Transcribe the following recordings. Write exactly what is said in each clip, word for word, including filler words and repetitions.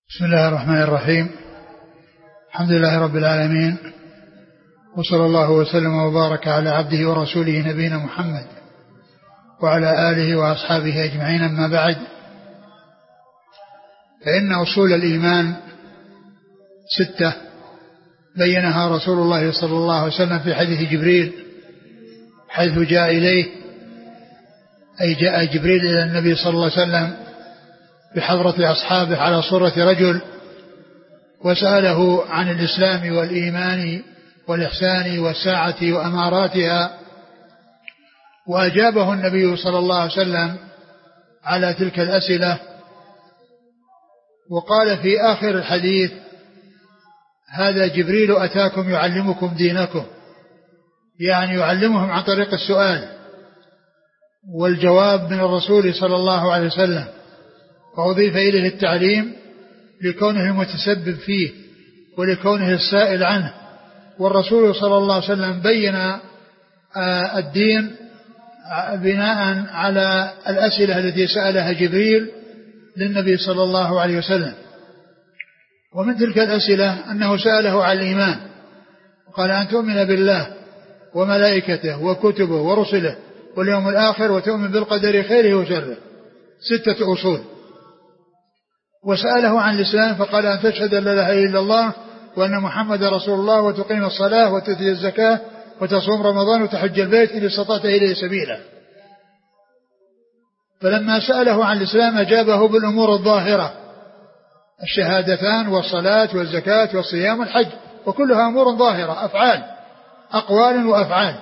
بسم الله الرحمن الرحيم. الحمد لله رب العالمين، وصلى الله وسلم وبارك على عبده ورسوله نبينا محمد وعلى آله وأصحابه أجمعين. أما بعد، فإن أصول الإيمان ستة بينها رسول الله صلى الله عليه وسلم في حديث جبريل، حيث جاء إليه، أي جاء جبريل إلى النبي صلى الله عليه وسلم بحضرة أصحابه على صورة رجل، وسأله عن الإسلام والإيمان والإحسان والساعة وأماراتها، وأجابه النبي صلى الله عليه وسلم على تلك الأسئلة. وقال في آخر الحديث: هذا جبريل أتاكم يعلمكم دينكم، يعني يعلمهم عن طريق السؤال والجواب من الرسول صلى الله عليه وسلم، وأضيف إليه التعليم لكونه المتسبب فيه ولكونه السائل عنه. والرسول صلى الله عليه وسلم بين الدين بناء على الأسئلة التي سألها جبريل للنبي صلى الله عليه وسلم. ومن تلك الأسئلة أنه سأله عن الإيمان، وقال: أن تؤمن بالله وملائكته وكتبه ورسله واليوم الآخر وتؤمن بالقدر خيره وشره، ستة أصول. وسأله عن الإسلام فقال: أن تشهد أن لا إله إلا الله وأن محمد رسول الله، وتقيم الصلاة وتؤتي الزكاة وتصوم رمضان وتحج البيت إن استطعت إليه سبيلا. فلما سأله عن الإسلام أجابه بالأمور الظاهرة: الشهادتان والصلاة والزكاة والصيام والحج، وكلها أمور ظاهرة، أفعال، أقوال وأفعال.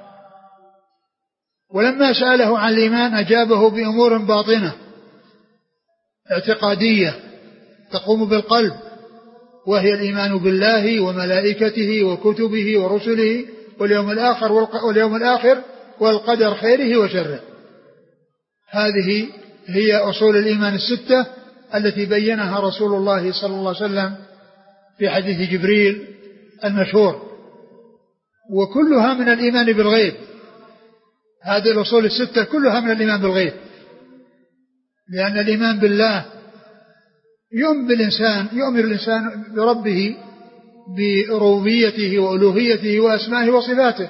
ولما سأله عن الإيمان أجابه بأمور باطنة اعتقادية تقوم بالقلب، وهي الإيمان بالله وملائكته وكتبه ورسله واليوم الآخر واليوم الآخر والقدر خيره وشره. هذه هي أصول الإيمان الستة التي بينها رسول الله صلى الله عليه وسلم في حديث جبريل المشهور، وكلها من الإيمان بالغيب. هذه الأصول الستة كلها من الإيمان بالغيب، لأن الإيمان بالله يؤمن بالإنسان يؤمن الإنسان بربه بربوبيته وألوهيته وأسمائه وصفاته،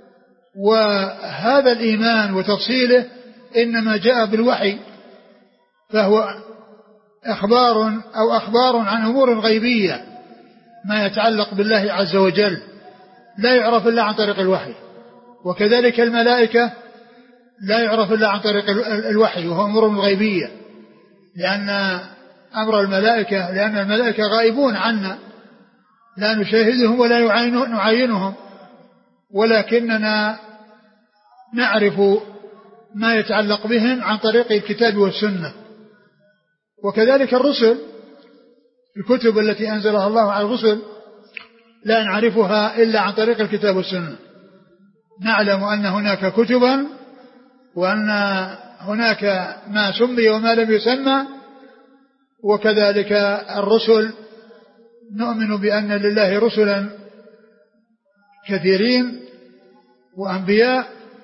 وهذا الإيمان وتفصيله إنما جاء بالوحي، فهو إخبار أو أخبار عن أمور غيبية ما يتعلق بالله عز وجل لا يعرف إلا عن طريق الوحي. وكذلك الملائكة لا يعرف إلا عن طريق الوحي، وهو أمور غيبية، لأن أمر الملائكة لأن الملائكة غائبون عنا، لا نشاهدهم ولا نعاينهم، ولكننا نعرف ما يتعلق بهم عن طريق الكتاب والسنة. وكذلك الرسل، الكتب التي أنزلها الله على الرسل لا نعرفها إلا عن طريق الكتاب والسنة. نعلم أن هناك كتبا وأن هناك ما سمي وما لم يسمى، وكذلك الرسل نؤمن بأن لله رسلا كثيرين وأنبياء،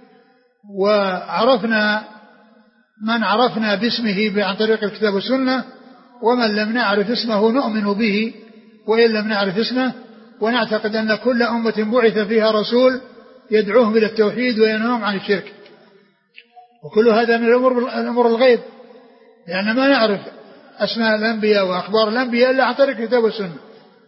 وعرفنا من عرفنا باسمه عن طريق الكتاب والسنة، ومن لم نعرف اسمه نؤمن به وإن لم نعرف اسمه، ونعتقد أن كل أمة بعث فيها رسول يدعوهم إلى التوحيد وينهاهم عن الشرك. وكل هذا من الأمور الغيب، لأن ما نعرف أسماء الأنبياء وأخبار الأنبياء إلا عن طريق الكتاب والسنة.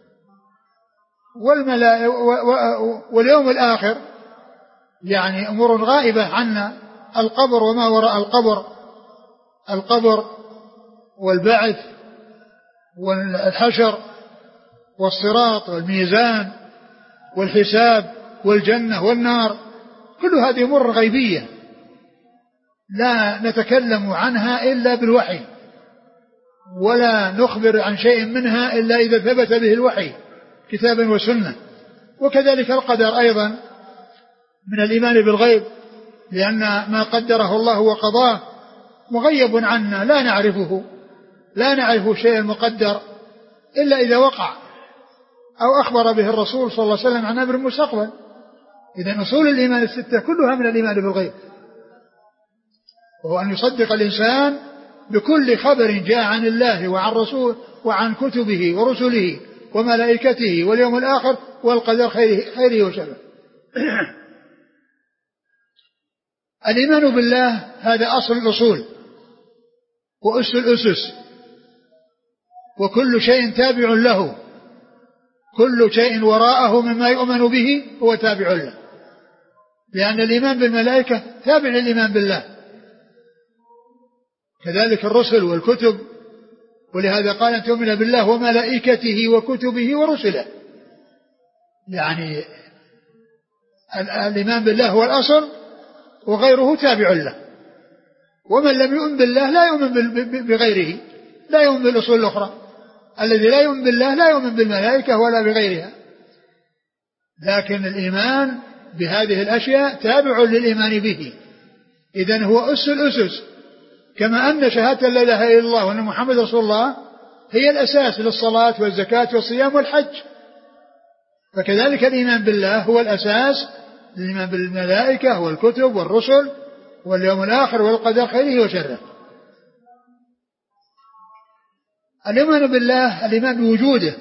واليوم الآخر يعني أمور غائبة عنا، القبر وما وراء القبر، القبر والبعث والحشر والصراط والميزان والحساب والجنة والنار، كل هذه أمور غيبية لا نتكلم عنها إلا بالوحي، ولا نخبر عن شيء منها إلا إذا ثبت به الوحي كتابا وسنة. وكذلك القدر أيضا من الإيمان بالغيب، لأن ما قدره الله وقضاه مغيب عنا، لا نعرفه لا نعرف شيء مقدر إلا إذا وقع أو أخبر به الرسول صلى الله عليه وسلم عن أمر المستقبل. إذن أصول الإيمان الستة كلها من الإيمان بالغيب، وهو أن يصدق الإنسان بكل خبر جاء عن الله وعن رسول وعن كتبه ورسله وملائكته واليوم الآخر والقدر خيره, خيره وشره. الإيمان بالله هذا أصل الأصول وأس الأسس، وكل شيء تابع له، كل شيء وراءه مما يؤمن به هو تابع له، لأن الإيمان بالملائكة تابع للإيمان بالله، كذلك الرسل والكتب. ولهذا قال أن تؤمن بالله وملائكته وكتبه ورسله، يعني الإيمان بالله هو الأصل وغيره تابع له، ومن لم يؤمن بالله لا يؤمن بغيره، لا يؤمن بالأصول الأخرى. الذي لا يؤمن بالله لا يؤمن بالملائكة ولا بغيرها. لكن الإيمان بهذه الأشياء تابع للإيمان به، إذن هو أس الأسس، كما أن شهادة لا إله إلا الله وأن محمد رسول الله هي الأساس للصلاة والزكاة والصيام والحج، فكذلك الإيمان بالله هو الأساس للإيمان بالملائكة والكتب والرسل واليوم الآخر والقدر خيره وشره. الإيمان بالله الإيمان بوجوده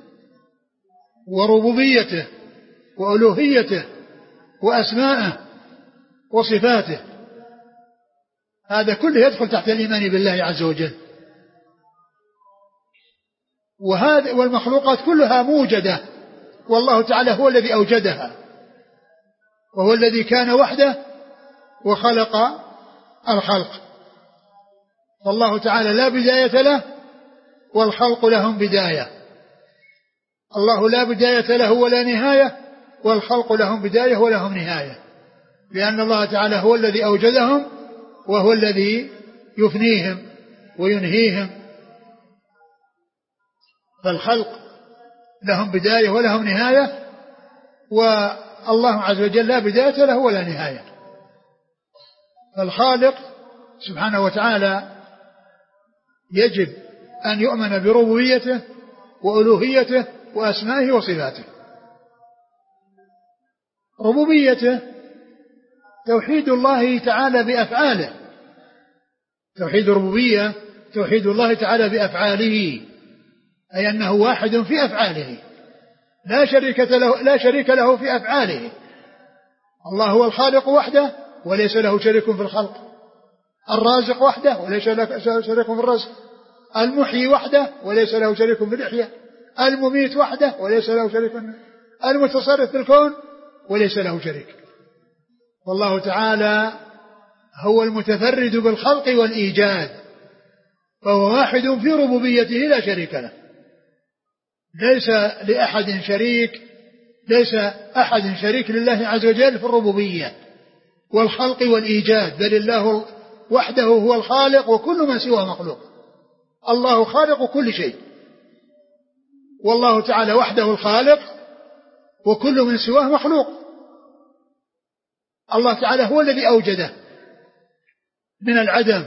وربوبيته وألوهيته وأسمائه وصفاته، هذا كله يدخل تحت الإيمان بالله عز وجل. وهذا والمخلوقات كلها موجدة، والله تعالى هو الذي أوجدها، وهو الذي كان وحده وخلق الخلق، فالله تعالى لا بداية له والخلق لهم بداية. الله لا بداية له ولا نهاية، والخلق لهم بداية ولهم نهاية، لأن الله تعالى هو الذي أوجدهم وهو الذي يفنيهم وينهيهم، فالخلق لهم بداية ولهم نهاية، والله عز وجل لا بداية له ولا نهاية. فالخالق سبحانه وتعالى يجب أن يؤمن بربوبيته وألوهيته وأسمائه وصفاته. ربوبيته توحيد الله تعالى بأفعاله، توحيد الربوبية توحيد الله تعالى بأفعاله، أي أنه واحد في أفعاله، لا شريك له, لا شريك له في أفعاله. الله هو الخالق وحده وليس له شريك في الخلق، الرازق وحده وليس له شريك في الرزق، المحيي وحده وليس له شريك في الإحياء، المميت وحده وليس له شريك، المتصرف في الكون وليس له شريك. والله تعالى هو المتفرد بالخلق والإيجاد، فهو واحد في ربوبيته لا شريك له، ليس لأحد شريك، ليس أحد شريك لله عز وجل في الربوبية والخلق والإيجاد، بل الله وحده هو الخالق وكل ما سواه مخلوق. الله خالق كل شيء، والله تعالى وحده الخالق وكل من سواه مخلوق. الله تعالى هو الذي أوجده من العدم،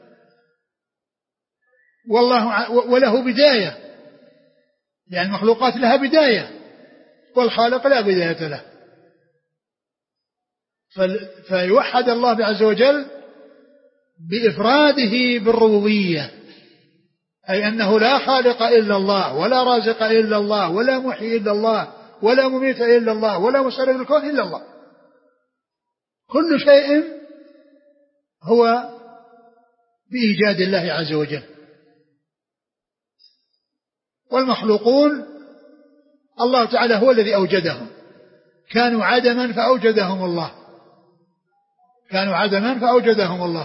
والله وله بداية، يعني المخلوقات لها بداية والخالق لا بداية له. فيوحد الله عز وجل بإفراده بالربوبية، أي أنه لا خالق إلا الله ولا رازق إلا الله ولا محيي إلا الله ولا مميت إلا الله ولا مصرف الكون إلا الله، كل شيء هو بإيجاد الله عز وجل. والمخلوقون الله تعالى هو الذي أوجدهم، كانوا عدما فأوجدهم الله، كانوا عدما فأوجدهم الله.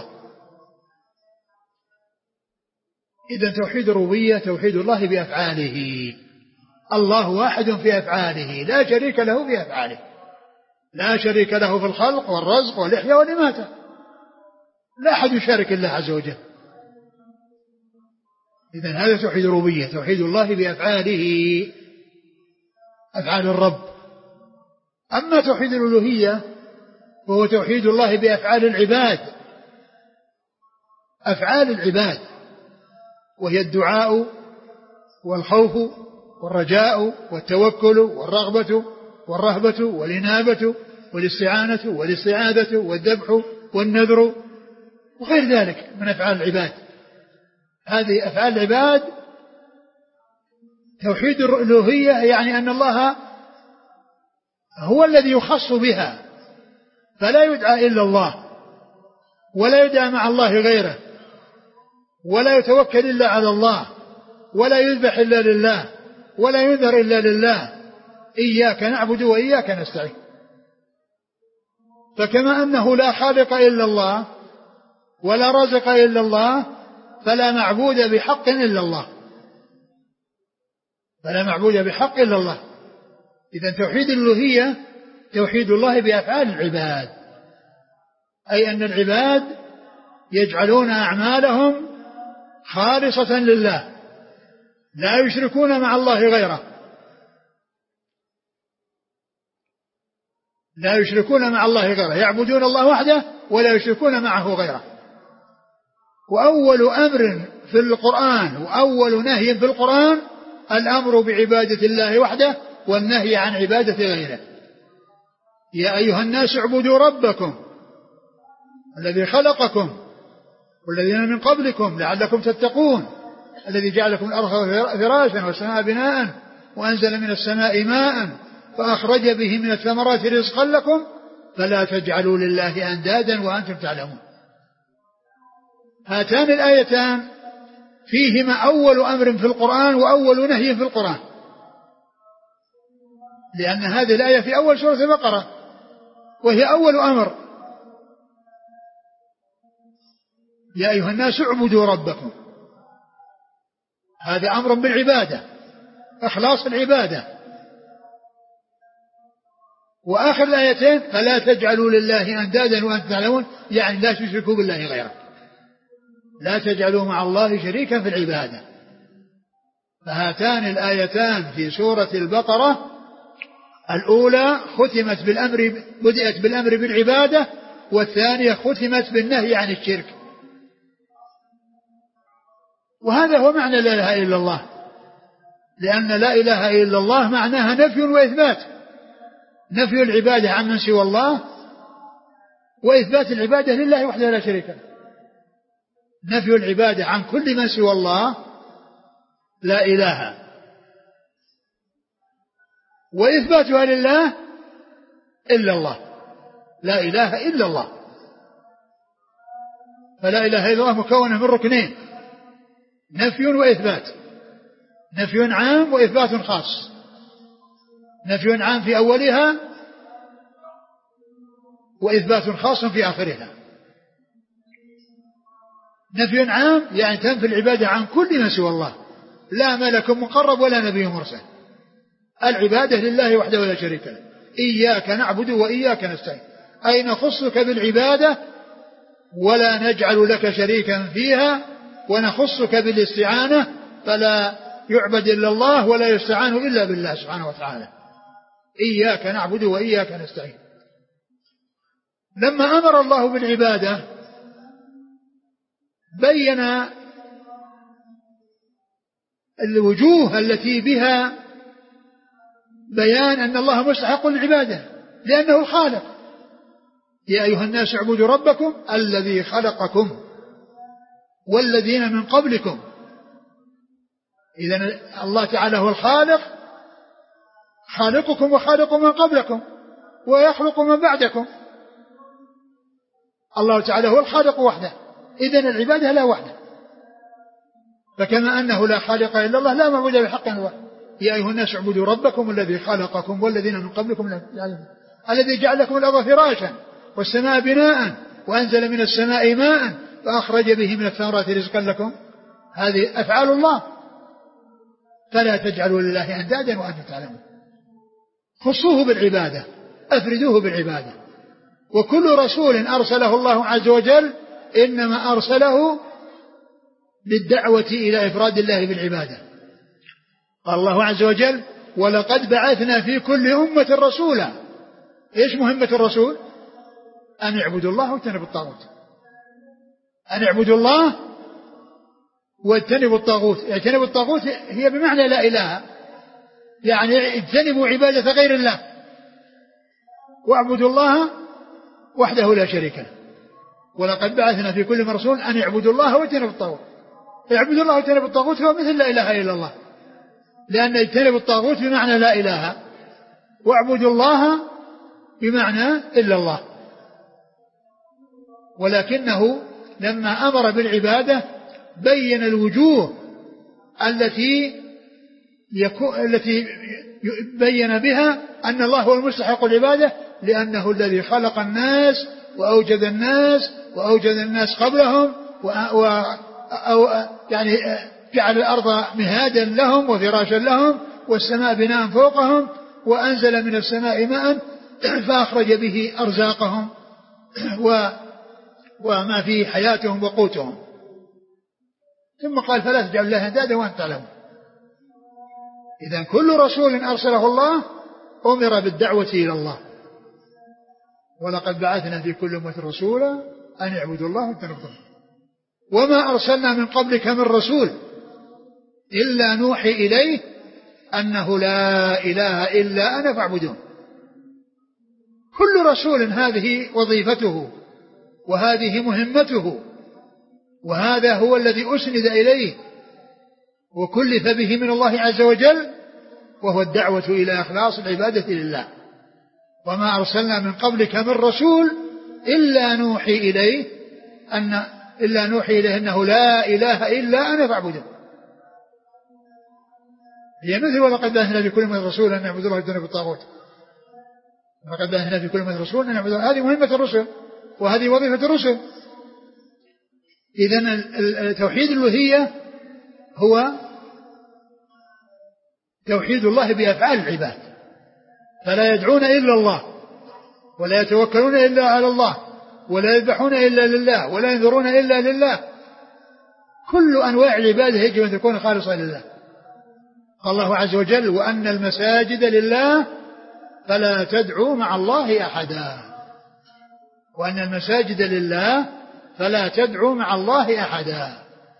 إذن توحيد الربوبية توحيد الله بأفعاله، الله واحد في أفعاله لا شريك له في أفعاله، لا شريك له في الخلق والرزق والإحياء والإماتة، لا أحد يشارك الله عز وجل. إذن هذا توحيد الربوبية توحيد الله بأفعاله، أفعال الرب. أما توحيد الألوهية وهو توحيد الله بأفعال العباد، أفعال العباد، وهي الدعاء والخوف والرجاء والتوكل والرغبة والرهبة والإنابة والاستعانة والاستعاذة والذبح والنذر وغير ذلك من أفعال العباد. هذه أفعال العباد توحيد الألوهية يعني أن الله هو الذي يخص بها، فلا يدعى إلا الله، ولا يدعى مع الله غيره، ولا يتوكل إلا على الله، ولا يذبح إلا لله، ولا ينذر إلا لله. إياك نعبد وإياك نستعين. فكما أنه لا خالق إلا الله ولا رازق إلا الله، فلا معبود بحق إلا الله، فلا معبود بحق إلا الله. إذن توحيد الألوهية توحيد الله بأفعال العباد، أي أن العباد يجعلون أعمالهم خالصة لله، لا يشركون مع الله غيره، لا يشركون مع الله غيره، يعبدون الله وحده ولا يشركون معه غيره. وأول أمر في القرآن وأول نهي في القرآن الأمر بعبادة الله وحده والنهي عن عبادة غيره. يا أيها الناس اعبدوا ربكم الذي خلقكم والذين من قبلكم لعلكم تتقون، الذي جعل لكم الأرض فراشا والسماء بناء وأنزل من السماء ماء فأخرج به من الثمرات رزقا لكم فلا تجعلوا لله أندادا وأنتم تعلمون. هاتان الآيتان فيهما أول أمر في القرآن وأول نهي في القرآن، لأن هذه الآية في أول سورة البقرة وهي أول أمر. يا أيها الناس اعبدوا ربكم، هذا أمر بالعبادة، إخلاص العبادة. وآخر الآيتين فلا تجعلوا لله أندادا وأنتم تعلمون، يعني لا تشركوا بالله غيره، لا تجعلوا مع الله شريكا في العبادة. فهاتان الآيتان في سورة البقرة الأولى ختمت بالأمر، بدأت بالأمر بالعبادة، والثانية ختمت بالنهي عن الشرك. وهذا هو معنى لا إله إلا الله، لأن لا إله إلا الله معناها نفي وإثبات، نفي العبادة عن من سوى الله وإثبات العبادة لله وحده لا شريك له. نفي العبادة عن كل من سوى الله لا إله، وإثباتها لله إلا الله، لا إله إلا الله. فلا إله إلا الله مكونة من ركنين، نفي وإثبات، نفي عام وإثبات خاص. نفي عام في أولها وإثبات خاص في آخرها. نفي عام يعني تنفي العبادة عن كل من سوى الله، لا ملك مقرب ولا نبي مرسل، العبادة لله وحده ولا شريك له. إياك نعبد وإياك نستعين، أي نخصك بالعبادة ولا نجعل لك شريكا فيها، ونخصك بالاستعانة فلا يعبد إلا الله ولا يستعان إلا بالله سبحانه وتعالى. إياك نعبد وإياك نستعين. لما أمر الله بالعبادة بين الوجوه التي بها بيان أن الله مستحق للعبادة لأنه الخالق. يا أيها الناس اعبدوا ربكم الذي خلقكم والذين من قبلكم. إذن الله تعالى هو الخالق، خالقكم وخالق من قبلكم ويخلق من بعدكم. الله تعالى هو الخالق وحده، إذن العبادة لا وحده. فكما أنه لا خالق إلا الله لا معبود بحق إلا الله. يا أيها الناس اعبدوا ربكم الذي خلقكم والذين من قبلكم الذي جعل لكم الأرض فراشا والسماء بناء وأنزل من السماء ماء فأخرج به من الثمرات رزقا لكم. هذه أفعال الله، فلا تجعلوا لله أندادا وأنتم تعلمون. خصوه بالعبادة، أفردوه بالعبادة. وكل رسول أرسله الله عز وجل إنما أرسله للدعوة إلى إفراد الله بالعبادة. قال الله عز وجل ولقد بعثنا في كل أمة رسولا. إيش مهمة الرسول؟ أن اعبدوا الله واجتنبوا الطاغوت. أن اعبدوا الله واجتنبوا الطاغوت. اجتنبوا الطاغوت هي بمعنى لا إله، يعني اجتنبوا عبادة غير الله واعبدوا الله وحده لا شريك له. ولقد بعثنا في كل رسول أن اعبدوا الله واجتنبوا الطاغوت. اعبدوا الله واجتنبوا الطاغوت هو مثل لا إله إلا الله، لأن اجتنب الطاغوت بمعنى لا إله، واعبدوا الله بمعنى إلا الله. ولكنه لما أمر بالعبادة بين الوجوه التي يكون التي بين بها أن الله هو المستحق العبادة، لأنه الذي خلق الناس وأوجد الناس وأوجد الناس قبلهم و أو يعني جعل الأرض مهادا لهم وفراشا لهم والسماء بناء فوقهم وأنزل من السماء ماء فأخرج به أرزاقهم و وما فيه حياتهم وقوتهم. ثم قال فلا تجعل الله اندادا وانتم تعلمون. إذن كل رسول أرسله الله أمر بالدعوة إلى الله، ولقد بعثنا في كل أمة رسولا أن اعبدوا الله واجتنبوا الطاغوت وما أرسلنا من قبلك من رسول إلا نوحي إليه أنه لا إله إلا أنا فاعبدون. كل رسول هذه وظيفته وهذه مهمته، وهذا هو الذي أسند إليه وكلف به من الله عز وجل، وهو الدعوة إلى إخلاص العبادة لله. وما أرسلنا من قبلك من رسول إلا نوحي إليه أن إلا نوحي إليه أنه لا إله إلا أنا فاعبدون. هي مثل ولقد بعثنا في كل أمة رسولا أن نعبد الله واجتنبوا الطاغوت. ولقد بعثنا في كل أمة رسولا أن نعبد الله. هذه مهمة الرسل وهذه وظيفة الرسل. إذن توحيد الألوهية هو توحيد الله بأفعال العباد، فلا يدعون إلا الله ولا يتوكلون إلا على الله ولا يذبحون إلا لله ولا ينذرون إلا لله. كل أنواع العبادة يجب أن تكون خالصة لله. قال الله عز وجل وأن المساجد لله فلا تدعوا مع الله أحدا. وأن المساجد لله فلا تدعوا مع الله أحدا.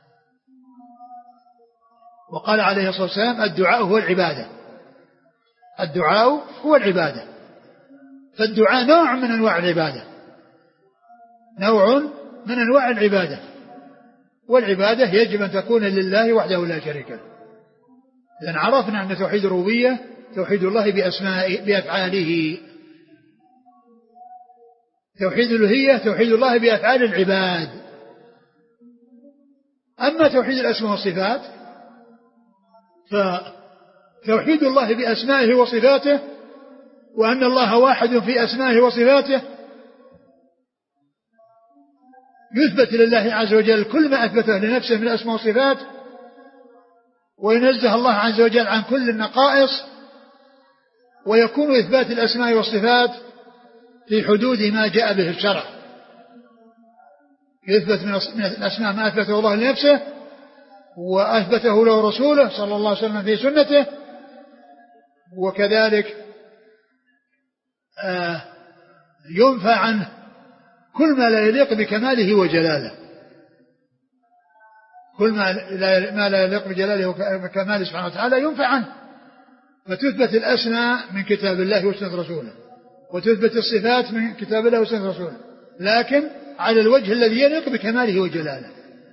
وقال عليه الصلاة والسلام الدعاء هو العبادة. الدعاء هو العبادة. فالدعاء نوع من أنواع العبادة، نوع من أنواع العبادة. والعبادة يجب أن تكون لله وحده لا شريك له. لأن عرفنا أن توحيد الربوبية توحيد الله بأسماء بأفعاله. توحيد الألوهية توحيد الله بأفعال العباد. أما توحيد الأسماء والصفات فتوحيد الله بأسمائه وصفاته، وأن الله واحد في أسمائه وصفاته، يثبت لله عز وجل كل ما أثبته لنفسه من الأسماء والصفات، وينزه الله عز وجل عن كل النقائص، ويكون إثبات الأسماء والصفات في حدود ما جاء به الشرع. يثبت من الأسماء ما أثبته الله لنفسه وأثبته له رسوله صلى الله عليه وسلم في سنته، وكذلك آه ينفى عنه كل ما لا يليق بكماله وجلاله. كل ما لا, ما لا يليق بجلاله وكماله سبحانه وتعالى ينفى عنه. فتثبت الأسماء من كتاب الله وسنة رسوله، وتثبت الصفات من كتاب الله وسنة رسوله، لكن على الوجه الذي يليق بكماله وجلاله.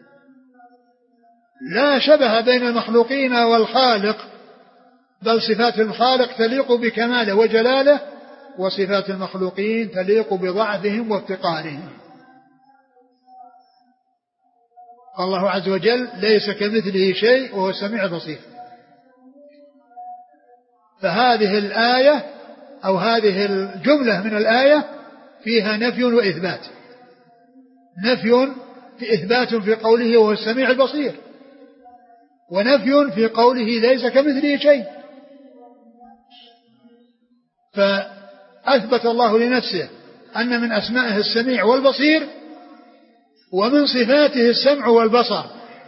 لا شبه بين المخلوقين والخالق، بل صفات الخالق تليق بكماله وجلاله، وصفات المخلوقين تليق بضعفهم وافتقارهم. قال الله عز وجل ليس كمثله شيء وهو السميع البصير. فهذه الآية أو هذه الجملة من الآية فيها نفي وإثبات. نفي في إثبات في قوله وهو السميع البصير، ونفي في قوله ليس كمثله شيء. فأثبت الله لنفسه أن من أسمائه السميع والبصير، ومن صفاته السمع والبصر،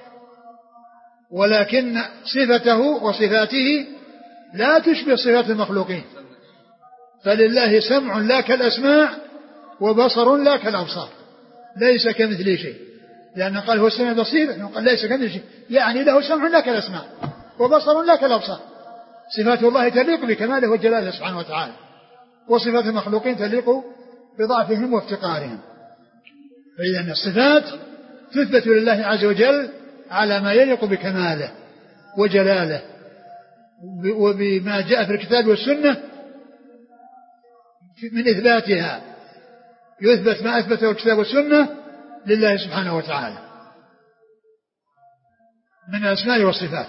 ولكن صفته وصفاته لا تشبه صفات المخلوقين. فلله سمع لا كالأسماع وبصر لا كالأبصار، ليس كمثله شيء. لأنه قال هو السميع البصير، قال ليس كمثله شيء، يعني له سمع لا كالأسماع وبصر لا كالأبصار. صفات الله تليق بكماله وجلاله سبحانه وتعالى، وصفات المخلوقين تليق بضعفهم وافتقارهم. فإذا الصفات تثبت لله عز وجل على ما يليق بكماله وجلاله، وبما جاء في الكتاب والسنة من إثباتها، يثبت ما أثبته الكتاب والسنة لله سبحانه وتعالى من الأسماء والصفات،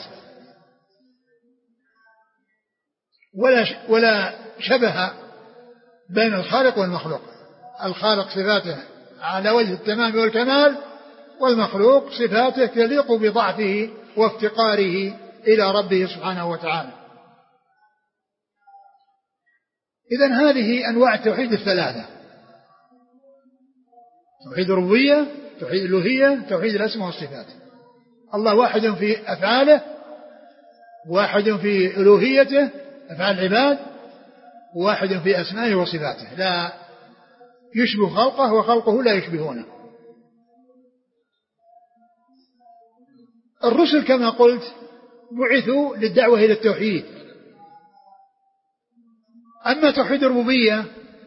ولا ولا شبه بين الخالق والمخلوق. الخالق صفاته على وجه التمام والكمال، والمخلوق صفاته تليق بضعفه وافتقاره إلى ربه سبحانه وتعالى. إذن هذه أنواع التوحيد الثلاثة: توحيد الربوبية، توحيد الألوهية، توحيد الأسماء والصفات. الله واحد في أفعاله، واحد في ألوهيته أفعال العباد، واحد في أسمائه وصفاته، لا يشبه خلقه وخلقه لا يشبهونه. الرسل كما قلت بعثوا للدعوة إلى التوحيد. أما توحيد الربوبية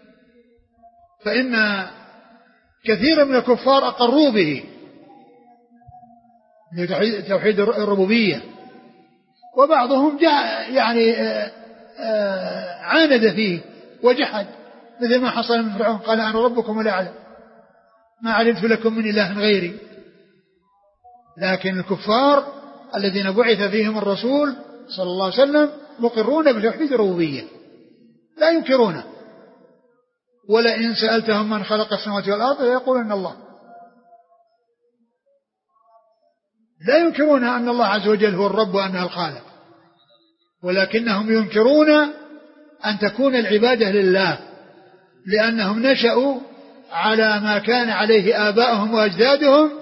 فإن كثيرا من الكفار أقروا به، توحيد الربوبية، وبعضهم جاء يعني عاند فيه وجحد، مثل ما حصل من فرعون قال أنا ربكم ولا أعلم ما علمت لكم من إله غيري. لكن الكفار الذين بعث فيهم الرسول صلى الله عليه وسلم مقرون بتوحيد الربوبية لا ينكرونه، ولئن سألتهم من خلق السماوات والأرض يقولون الله. لا ينكرون أن الله عز وجل هو الرب وأنه الخالق، ولكنهم ينكرون أن تكون العبادة لله، لأنهم نشأوا على ما كان عليه آباؤهم وأجدادهم،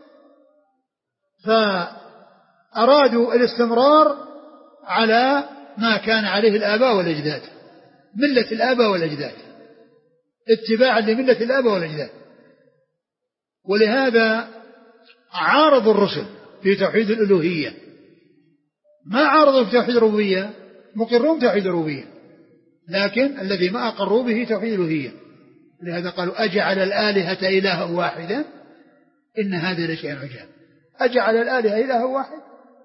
فأرادوا الاستمرار على ما كان عليه الآباء والأجداد، ملة الآباء والأجداد، اتباعا لملة الآباء والأجداد. ولهذا عارضوا الرسل في توحيد الألوهية، ما عارضوا في توحيد الربوبية، مقرون توحيد الربوبية، لكن الذي ما أقروا به توحيد الألوهية. لهذا قالوا أجعل الآلهة إلها واحدا إن هذا لشيء عجاب. أجعل الآلهة إلها واحد.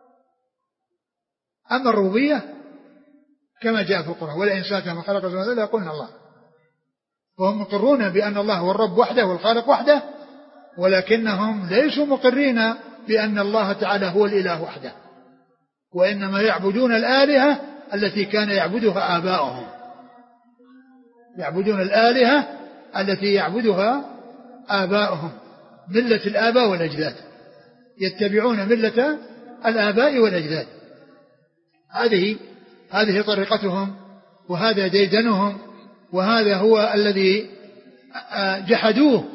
أما الربوبية كما جاء في القرآن ولئن سألتهم من خلق السماوات والأرض يقولون الله، وهم مقرون بأن الله هو الرب وحده والخالق وحده، ولكنهم ليسوا مقرين بأن الله تعالى هو الإله وحده، وإنما يعبدون الآلهة التي كان يعبدها آباؤهم، يعبدون الآلهة التي يعبدها آباؤهم، ملة الآباء والأجداد، يتبعون ملة الآباء والأجداد. هذه هذه طريقتهم، وهذا ديدنهم، وهذا هو الذي جحدوه،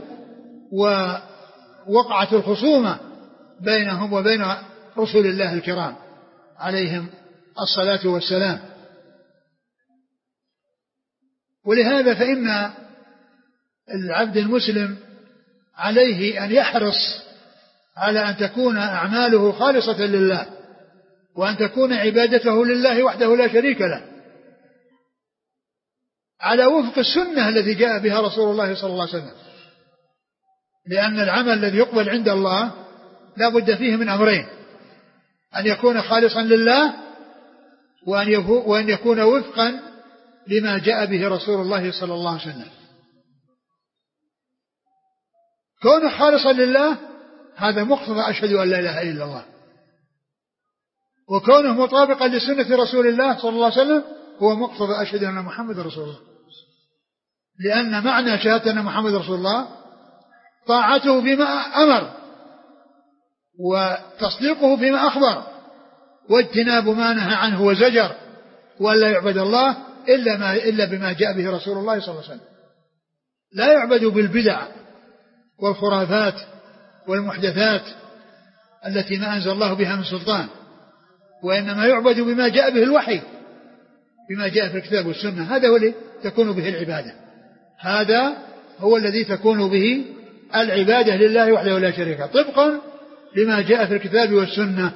ووقعت الخصومة بينهم وبين رسول الله الكرام عليهم الصلاة والسلام. ولهذا فإن العبد المسلم عليه أن يحرص على أن تكون أعماله خالصة لله، وأن تكون عبادته لله وحده لا شريك له، على وفق السنة التي جاء بها رسول الله صلى الله عليه وسلم. لأن العمل الذي يقبل عند الله لا بد فيه من أمرين: أن يكون خالصا لله، وأن يكون وفقا لما جاء به رسول الله صلى الله عليه وسلم. كونه خالصا لله هذا مقتضى أشهد أن لا إله إلا الله، وكونه مطابقا لسنة رسول الله صلى الله عليه وسلم هو مقتضى أشهد أن محمد رسول الله. لأن معنى شهادة أن محمد رسول الله طاعته فيما أمر، وتصديقه فيما أخبر، واجتناب ما نهى عنه وزجر، ولا يعبد الله إلا, ما إلا بما جاء به رسول الله صلى الله عليه وسلم. لا يعبد بالبدع والخرافات والمحدثات التي ما أنزل الله بها من سلطان، وإنما يعبد بما جاء به الوحي، بما جاء في الكتاب والسنة. هذا هو الذي تكون به العبادة، هذا هو الذي تكون به العبادة لله وحده ولا شريك له، طبقا لما جاء في الكتاب والسنة.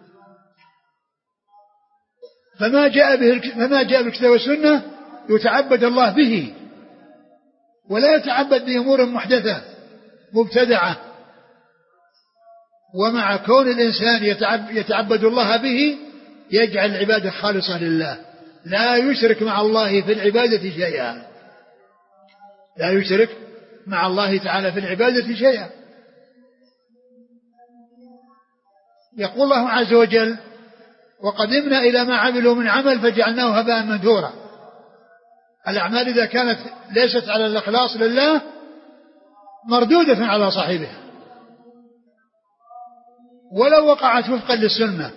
فما جاء به فما جاء في الكتاب والسنة يتعبد الله به، ولا يتعبد بأمور محدثة مبتدعة. ومع كون الإنسان يتعبد الله به يجعل العبادة خالصة لله، لا يشرك مع الله في العبادة شيئا، لا يشرك مع الله تعالى في العبادة شيئا. يقول الله عز وجل: وقدمنا إلى ما عملوا من عمل فجعلناه هباء منثورا. الأعمال إذا كانت ليست على الإخلاص لله مردودة على صاحبها، ولو وقعت وفقا للسنة.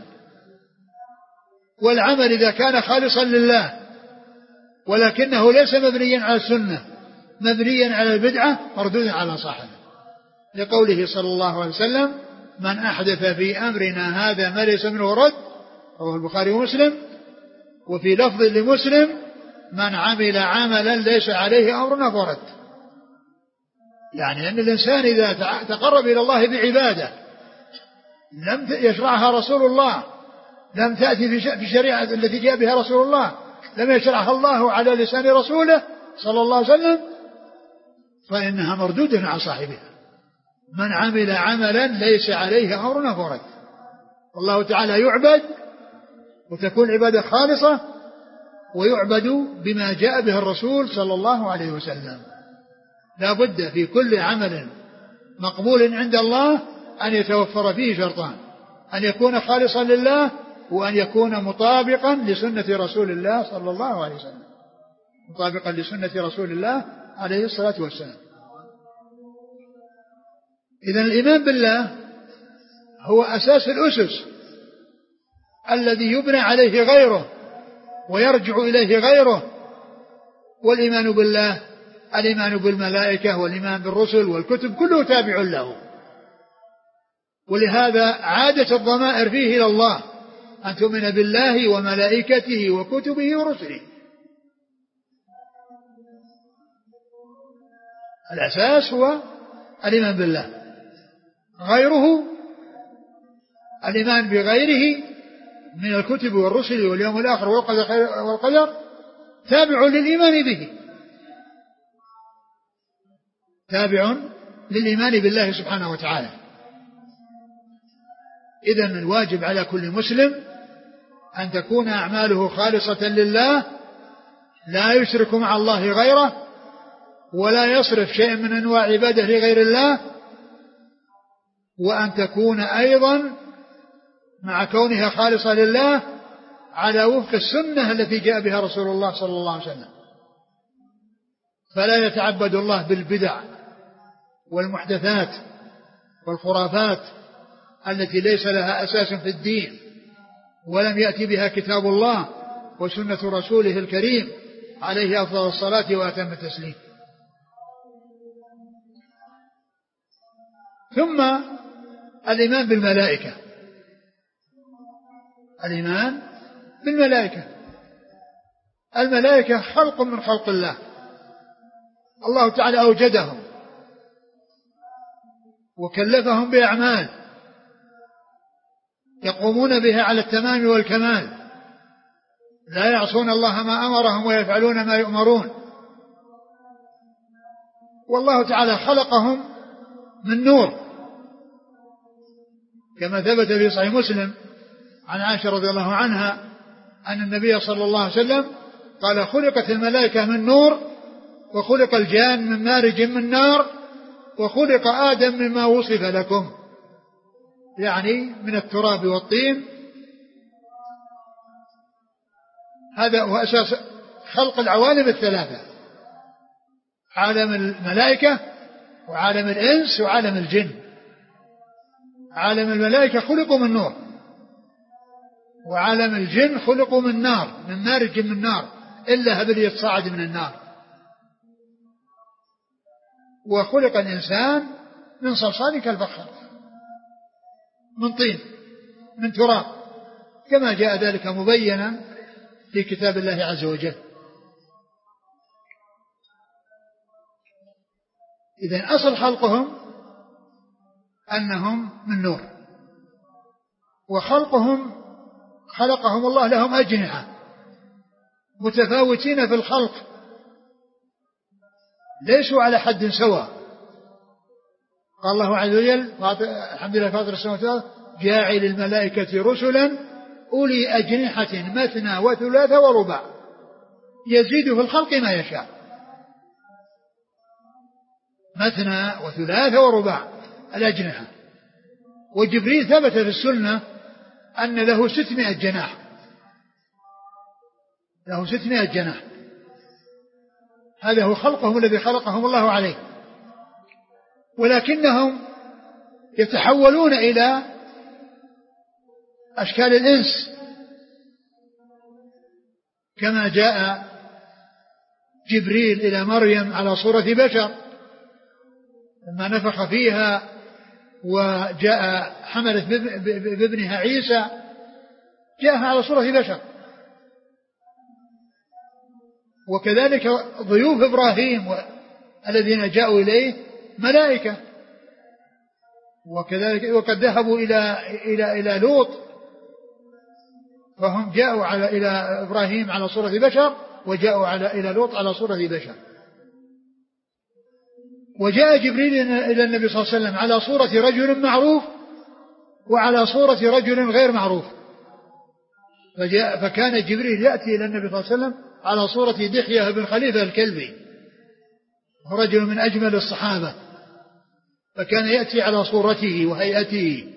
والعمل إذا كان خالصا لله ولكنه ليس مبنيا على السنة، مبنيا على البدعة، مردود على صاحبه، لقوله صلى الله عليه وسلم: من أحدث في أمرنا هذا ما ليس منه رد، رواه البخاري ومسلم. وفي لفظ لمسلم: من عمل عملا ليس عليه أمرنا فرد. يعني أن الإنسان إذا تقرب إلى الله بعبادة لم يشرعها رسول الله، لم تأتي في شريعة التي جاء بها رسول الله، لم يشرعها الله على لسان رسوله صلى الله عليه وسلم، فإنها مردودة على صاحبها. من عمل عملا ليس عليه أمرنا فرد. والله تعالى يعبد وتكون عبادة خالصة، ويعبد بما جاء به الرسول صلى الله عليه وسلم. لا بد في كل عمل مقبول عند الله أن يتوفر فيه شرطان: أن يكون خالصا لله، وأن يكون مطابقا لسنة رسول الله صلى الله عليه وسلم، مطابقا لسنة رسول الله عليه الصلاة والسلام. إذن الإيمان بالله هو أساس الأسس الذي يبنى عليه غيره ويرجع إليه غيره. والإيمان بالله الإيمان بالملائكة والإيمان بالرسل والكتب كله تابع له، ولهذا عادت الضمائر فيه إلى الله، أن تؤمن بالله وملائكته وكتبه ورسله. الأساس هو الإيمان بالله، غيره الإيمان بغيره من الكتب والرسل واليوم الآخر والقدر تابع للإيمان به، تابع للإيمان بالله سبحانه وتعالى. إذن الواجب على كل مسلم أن تكون أعماله خالصة لله، لا يشرك مع الله غيره، ولا يصرف شيء من أنواع عبادة لغير الله، وأن تكون أيضا مع كونها خالصة لله على وفق السنة التي جاء بها رسول الله صلى الله عليه وسلم. فلا يتعبد الله بالبدع والمحدثات والخرافات التي ليس لها أساس في الدين، ولم يأتي بها كتاب الله وسنة رسوله الكريم عليه أفضل الصلاة وأتم التسليم. ثم الإيمان بالملائكة، الإيمان بالملائكة. الملائكة خلق من خلق الله، الله تعالى أوجدهم وكلفهم بأعمال يقومون بها على التمام والكمال، لا يعصون الله ما أمرهم ويفعلون ما يؤمرون. والله تعالى خلقهم من نور، كما ثبت في صحيح مسلم عن عائشة رضي الله عنها أن النبي صلى الله عليه وسلم قال: خلقت الملائكة من نور، وخلق الجان من مارج من نار، وخلق آدم مما وصف لكم، يعني من التراب والطين. هذا هو أساس خلق العوالم الثلاثة: عالم الملائكة وعالم الإنس وعالم الجن. عالم الملائكة خلقوا من نور، وعالم الجن خلقوا من نار، من مارج من نار، إلا هبل يتصاعد من النار. وخلق الإنسان من صلصال كالفخار، من طين، من تراب، كما جاء ذلك مبينا في كتاب الله عز وجل. إذن أصل خلقهم أنهم من نور، وخلقهم خلقهم الله لهم أجنحة متفاوتين في الخلق، ليسوا على حد سواء. قال الله عز وجل: الحمد لله فاطر السماوات والأرض جاعل الملائكة رسلا أولي أجنحة مثنى وثلاث ورباع يزيد في الخلق ما يشاء. مثنى وثلاث ورباع الأجنحة. وجبريل ثبت في السنة أن له ستمائة جناح، له ستمائة جناح. هذا هو خلقهم الذي خلقهم الله عليه، ولكنهم يتحولون إلى أشكال الإنس كما جاء جبريل إلى مريم على صورة بشر لما نفخ فيها، وجاء حملت بابنها عيسى جاءها على صورة بشر. وكذلك ضيوف إبراهيم الذين جاءوا إليه ملائكة. وكذلك وقد ذهبوا إلى إلى إلى لوط فهم جاءوا على إلى إبراهيم على صورة بشر، وجاءوا على إلى لوط على صورة بشر. وجاء جبريل إلى النبي صلى الله عليه وسلم على صورة رجل معروف وعلى صورة رجل غير معروف. فجاء فكان جبريل يأتي إلى النبي صلى الله عليه وسلم على صورة دحية بن خليفة الكلبي، رجل من أجمل الصحابة، فكان يأتي على صورته وهيئته.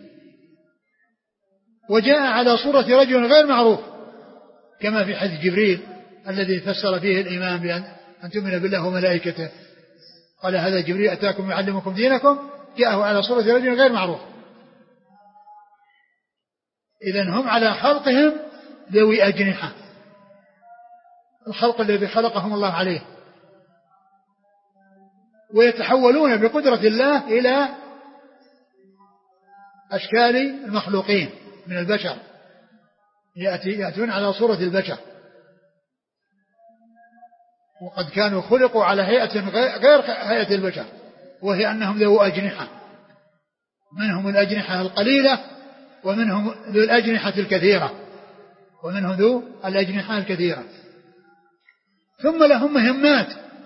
وجاء على صورة رجل غير معروف كما في حديث جبريل الذي فسر فيه الإمام بأن أن تؤمن بالله وملائكته، قال هذا جبريل أتاكم يعلمكم دينكم، جاءه على صورة رجل غير معروف. إذن هم على خلقهم ذوي أجنحة، الخلق الذي خلقهم الله عليه، ويتحولون بقدرة الله إلى أشكال المخلوقين من البشر، يأتون على صورة البشر. وقد كانوا خلقوا على هيئة غير هيئة البشر، وهي أنهم ذو أجنحة، منهم الأجنحة القليلة ومنهم ذو الأجنحة الكثيرة ومنهم ذو الأجنحة الكثيرة. ثم لهم مهمات،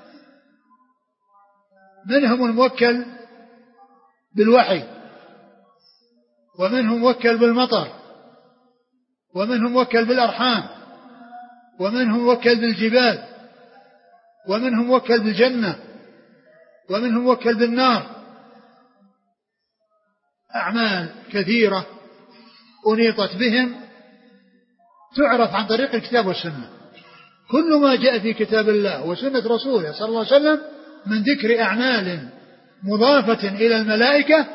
منهم الموكل بالوحي، ومنهم موكل بالمطر، ومنهم موكل بالأرحام، ومنهم موكل بالجبال، ومنهم موكل بالجنة، ومنهم موكل بالنار. أعمال كثيرة أنيطت بهم تعرف عن طريق الكتاب والسنة. كل ما جاء في كتاب الله وسنة رسوله صلى الله عليه وسلم من ذكر أعمال مضافة إلى الملائكة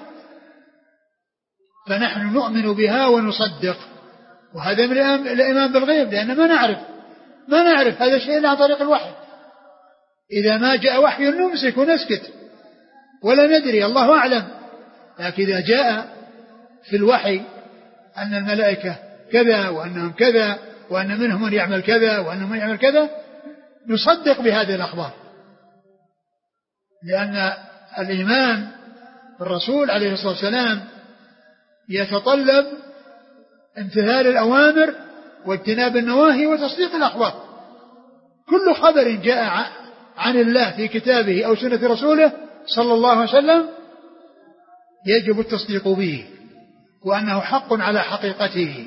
فنحن نؤمن بها ونصدق، وهذا من الإيمان بالغيب، لأن ما نعرف ما نعرف هذا الشيء عن طريق الوحي. إذا ما جاء وحي نمسك ونسكت ولا ندري، الله أعلم. لكن إذا جاء في الوحي أن الملائكة كذا وأنهم كذا وأن منهم من يعمل كذا وأنهم من يعمل كذا نصدق بهذه الأخبار، لأن الإيمان بالرسول عليه الصلاة والسلام يتطلب امتثال الأوامر واجتناب النواهي وتصديق الأخبار. كل خبر جاء عن الله في كتابه أو سنة رسوله صلى الله عليه وسلم يجب التصديق به وأنه حق على حقيقته.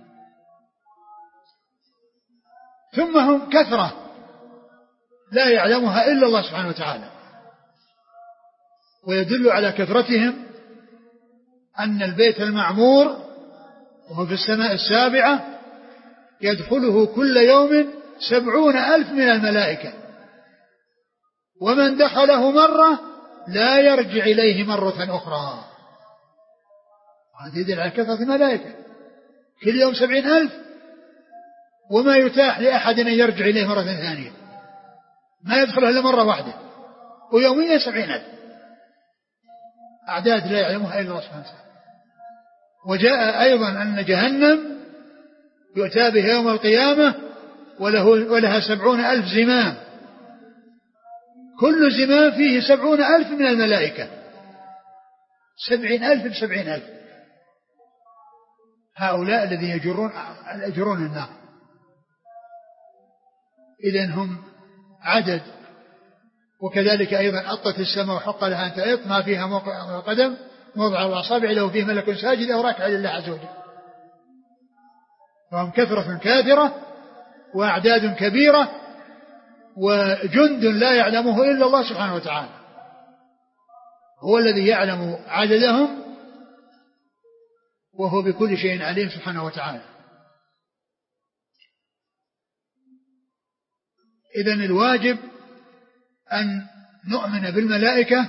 ثم هم كثرة لا يعلمها إلا الله سبحانه وتعالى، ويدل على كثرتهم أن البيت المعمور وهو في السماء السابعة يدخله كل يوم سبعون ألف من الملائكة، ومن دخله مرة لا يرجع إليه مرة أخرى. هذا يدل على كثرة الملائكة، كل يوم سبعين ألف، وما يتاح لأحد أن يرجع إليه مرة ثانية، ما يدخل إلا مرة واحدة، ويوميا سبعين ألف، أعداد لا يعلمها إلا الله سبحانه وتعالى. وجاء أيضا أن جهنم يؤتى بها يوم القيامة وله ولها سبعون ألف زمام، كل زمام فيه سبعون ألف من الملائكة، سبعين ألف بسبعين ألف، هؤلاء الذين يجرون, يجرون النار. إذن هم عدد. وكذلك أيضا أطت السماء وحق لها أن تأط ما فيها موقع القدم موضع الأصابع له فيه ملك ساجد أو راكع لله عز وجل. وهم كثرة كاثرة وأعداد كبيرة وجند لا يعلمه إلا الله سبحانه وتعالى، هو الذي يعلم عددهم وهو بكل شيء عليم سبحانه وتعالى. إذن الواجب أن نؤمن بالملائكة،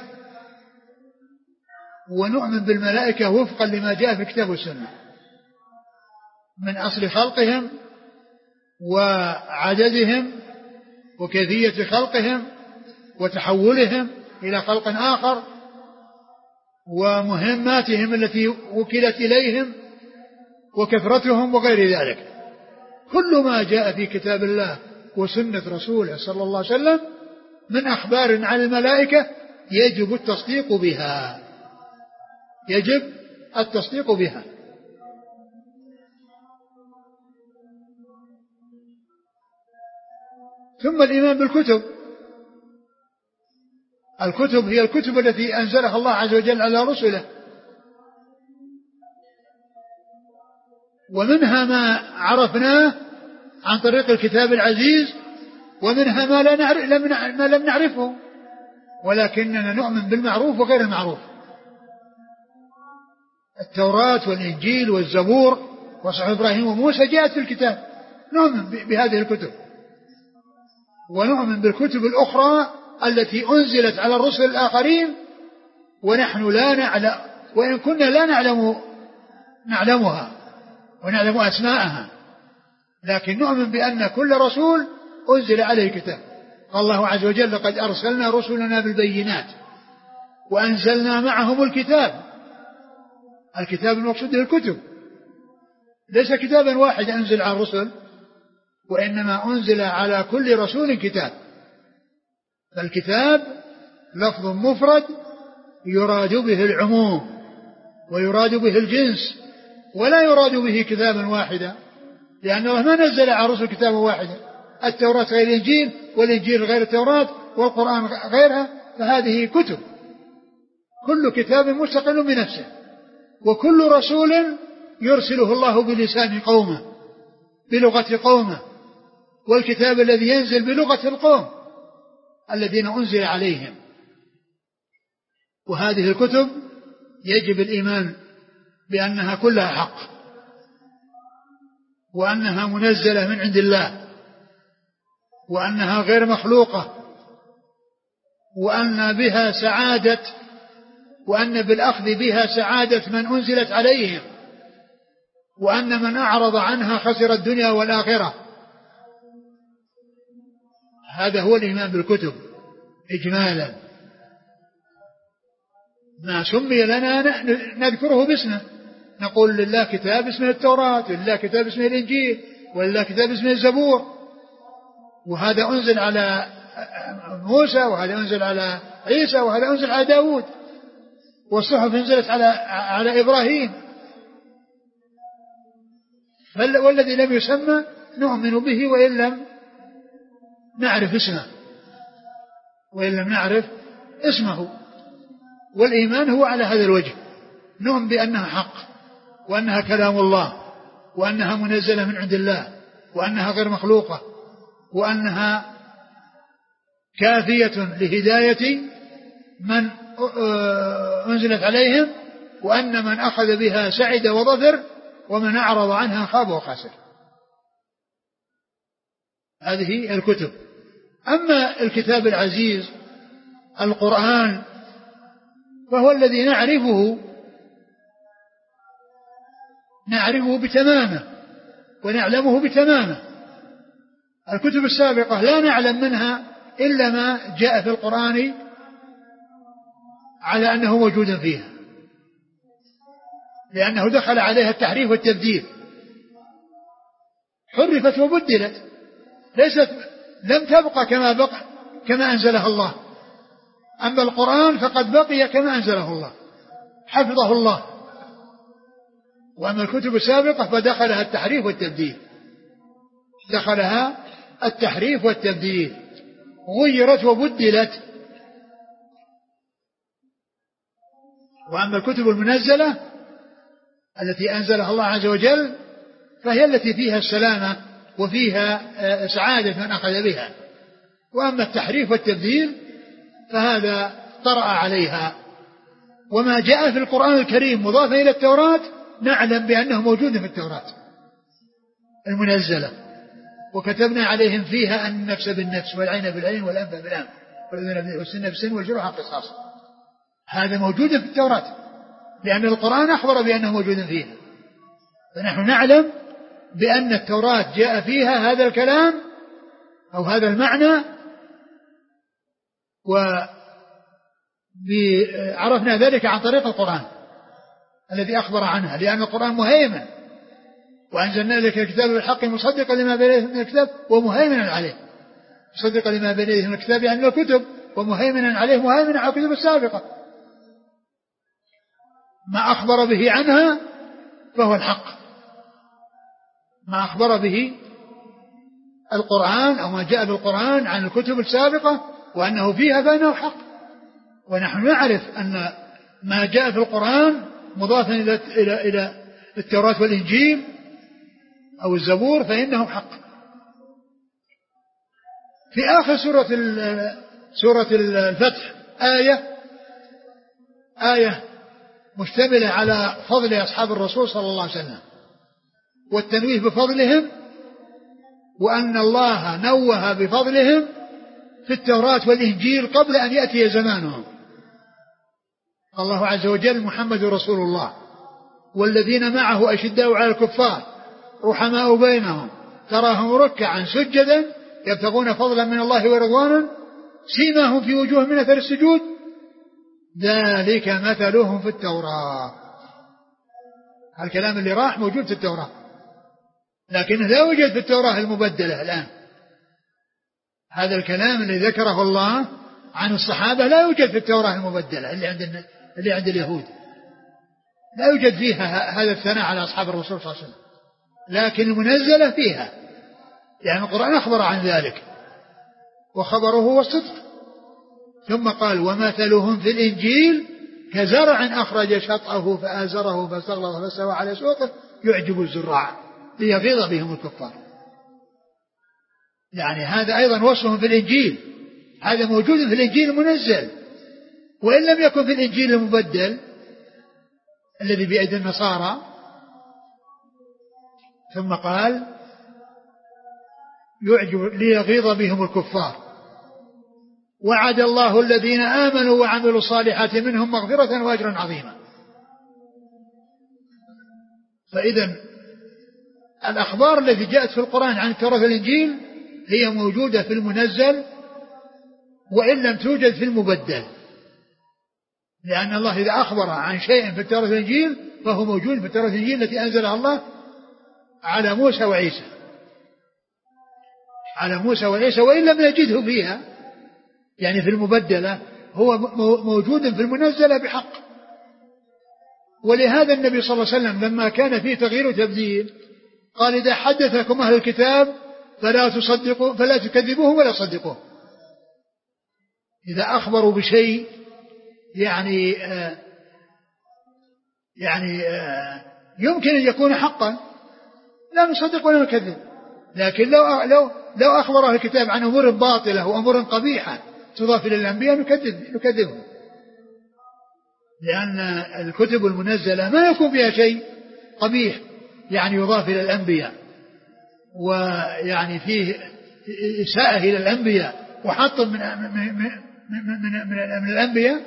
ونؤمن بالملائكة وفقا لما جاء في الكتاب والسنة من أصل خلقهم وعددهم وكيفية خلقهم وتحولهم إلى خلق آخر ومهماتهم التي وكلت إليهم وكثرتهم وغير ذلك. كل ما جاء في كتاب الله وسنة رسوله صلى الله عليه وسلم من أخبار عن الملائكة يجب التصديق بها، يجب التصديق بها. ثم الإيمان بالكتب. الكتب هي الكتب التي أنزلها الله عز وجل على رسله، ومنها ما عرفناه عن طريق الكتاب العزيز، ومنها ما, لا نعرف ما لم نعرفه، ولكننا نؤمن بالمعروف وغير المعروف. التوراة والإنجيل والزبور وصحف إبراهيم وموسى جاءت في الكتاب، نؤمن بهذه الكتب، ونؤمن بالكتب الأخرى التي أنزلت على الرسل الآخرين ونحن لا نعلم، وإن كنا لا نعلم نعلمها ونعلم أسماءها، لكن نؤمن بأن كل رسول أنزل عليه كتاب. قال الله عز وجل: لقد أرسلنا رسلنا بالبينات وأنزلنا معهم الكتاب. الكتاب المقصود به الكتب، ليس كتابا واحد أنزل على الرسل، وإنما أنزل على كل رسول كتاب. فالكتاب لفظ مفرد يراد به العموم ويراد به الجنس، ولا يراد به كتابا واحدا، لأن الله ما نزل على الرسل كتابا واحدا. التوراة غير الإنجيل، والإنجيل غير التوراة، والقرآن غيرها، فهذه كتب، كل كتاب مستقل بنفسه، وكل رسول يرسله الله بلسان قومه بلغة قومه، والكتاب الذي ينزل بلغة القوم الذين أنزل عليهم. وهذه الكتب يجب الإيمان بأنها كلها حق، وأنها منزلة من عند الله، وأنها غير مخلوقة، وأن بها سعادة وأن بالأخذ بها سعادة من أنزلت عليهم، وأن من أعرض عنها خسر الدنيا والآخرة. هذا هو الإيمان بالكتب إجمالا. ما سمي لنا نذكره باسمه، نقول لله كتاب اسمه التوراة، ولله كتاب اسمه الإنجيل، ولله كتاب اسمه الزبور، وهذا أنزل على موسى، وهذا أنزل على عيسى، وهذا أنزل على داود، والصحف انزلت على على إبراهيم. والذي لم يسمى نؤمن به وإن لم نعرف اسمه وإن لم نعرف اسمه. والإيمان هو على هذا الوجه، نؤمن بأنها حق، وأنها كلام الله، وأنها منزلة من عند الله، وأنها غير مخلوقة، وأنها كافية لهداية من أنزلت عليهم، وأن من أخذ بها سعد وظفر، ومن أعرض عنها خاب وخسر. هذه الكتب. أما الكتاب العزيز القرآن فهو الذي نعرفه نعرفه بتمامه ونعلمه بتمامه. الكتب السابقة لا نعلم منها إلا ما جاء في القرآن على أنه موجود فيها، لأنه دخل عليها التحريف والتبديل، حرفت وبدلت، ليست لم تبقى كما بقى كما أنزلها الله. أما القرآن فقد بقي كما أنزله الله، حفظه الله. وأما الكتب السابقة فدخلها التحريف والتبديل، دخلها التحريف والتبديل، غيرت وبدلت. وأما الكتب المنزلة التي أنزلها الله عز وجل فهي التي فيها السلامة وفيها سعادة من أخذ بها. وأما التحريف والتبديل فهذا طرأ عليها. وما جاء في القرآن الكريم مضافا إلى التوراة نعلم بأنه موجود في التوراة المنزلة، وكتبنا عليهم فيها أن النفس بالنفس والعين بالعين والأنف بالأنف والأذن والسن بالسن والجروح قصاص. هذا موجود في التوراة لأن القرآن أخبر بأنه موجود فيها، فنحن نعلم بأن التوراة جاء فيها هذا الكلام أو هذا المعنى، وعرفنا ذلك عن طريق القرآن الذي أخبر عنها، لأن القرآن مهيمن، وأنزلنا إليك الكتاب بالحق مصدقا لما بين يديه من الكتاب ومهيمنا عليه. مصدقا لما بين يديه من الكتاب يعني الكتب، ومهيمنا عليه مهيمنا على الكتب السابقة. ما أخبر به عنها فهو الحق، ما أخبر به القرآن أو ما جاء بالقرآن عن الكتب السابقة وأنه فيها فإنه حق. ونحن نعرف أن ما جاء في القرآن مضافا إلى إلى إلى التوراة والإنجيل أو الزبور فإنه حق. في آخر سورة سورة الفتح آية آية مشتملة على فضل أصحاب الرسول صلى الله عليه وسلم والتنويه بفضلهم، وأن الله نوه بفضلهم في التوراة والإنجيل قبل أن يأتي زمانهم. الله عز وجل محمد رسول الله والذين معه أشداء على الكفار رحماء بينهم تراهم ركعا سجدا يبتغون فضلا من الله ورضوانا سيماهم في وجوههم من أثر السجود ذلك مثلهم في التوراة. الكلام اللي راح موجود في التوراة لكنه لا يوجد في التوراة المبدلة الآن. هذا الكلام اللي ذكره الله عن الصحابة لا يوجد في التوراة المبدلة اللي عند اللي عند اليهود، لا يوجد فيها هذا الثناء على أصحاب الرسول صلى الله عليه وسلم، لكن المنزلة فيها، يعني القرآن أخبر عن ذلك وخبره هو الصدق. ثم قال ومثلهم في الإنجيل كزرع أخرج شطأه فآزره فاستغلظ فاستوى على سوقه يعجب الزراع ليغيظ بهم الكفار. يعني هذا أيضا وصفهم في الإنجيل، هذا موجود في الإنجيل المنزل، وإن لم يكن في الإنجيل المبدل الذي بأيدي النصارى. ثم قال يعجب ليغيظ بهم الكفار وعد الله الذين آمنوا وعملوا الصالحات منهم مغفرة وأجرا عظيما. فإذا الأخبار التي جاءت في القرآن عن التوراة والإنجيل هي موجودة في المنزل وإن لم توجد في المبدل، لأن الله إذا أخبر عن شيء في التوراة والإنجيل فهو موجود في التوراة والإنجيل التي أنزلها الله على موسى وعيسى على موسى وعيسى وإن لم نجده فيها، يعني في المبدلة هو موجود في المنزلة بحق. ولهذا النبي صلى الله عليه وسلم لما كان فيه تغيير وتبديل قال إذا حدثكم أهل الكتاب فلا تصدقوا فلا تكذبوهم ولا تصدقوهم. إذا أخبروا بشيء يعني آه يعني آه يمكن أن يكون حقا لا نصدق ولا نكذب، لكن لو لو لو أخبر أهل الكتاب عن أمور باطلة وأمور قبيحة تضاف إلى الأنبياء نكذب نكذبهم، لأن الكتب المنزلة ما يكون فيها شيء قبيح يعني يضاف إلى الأنبياء، ويعني فيه إساءة إلى الأنبياء وحط من من من من, من, من الأنبياء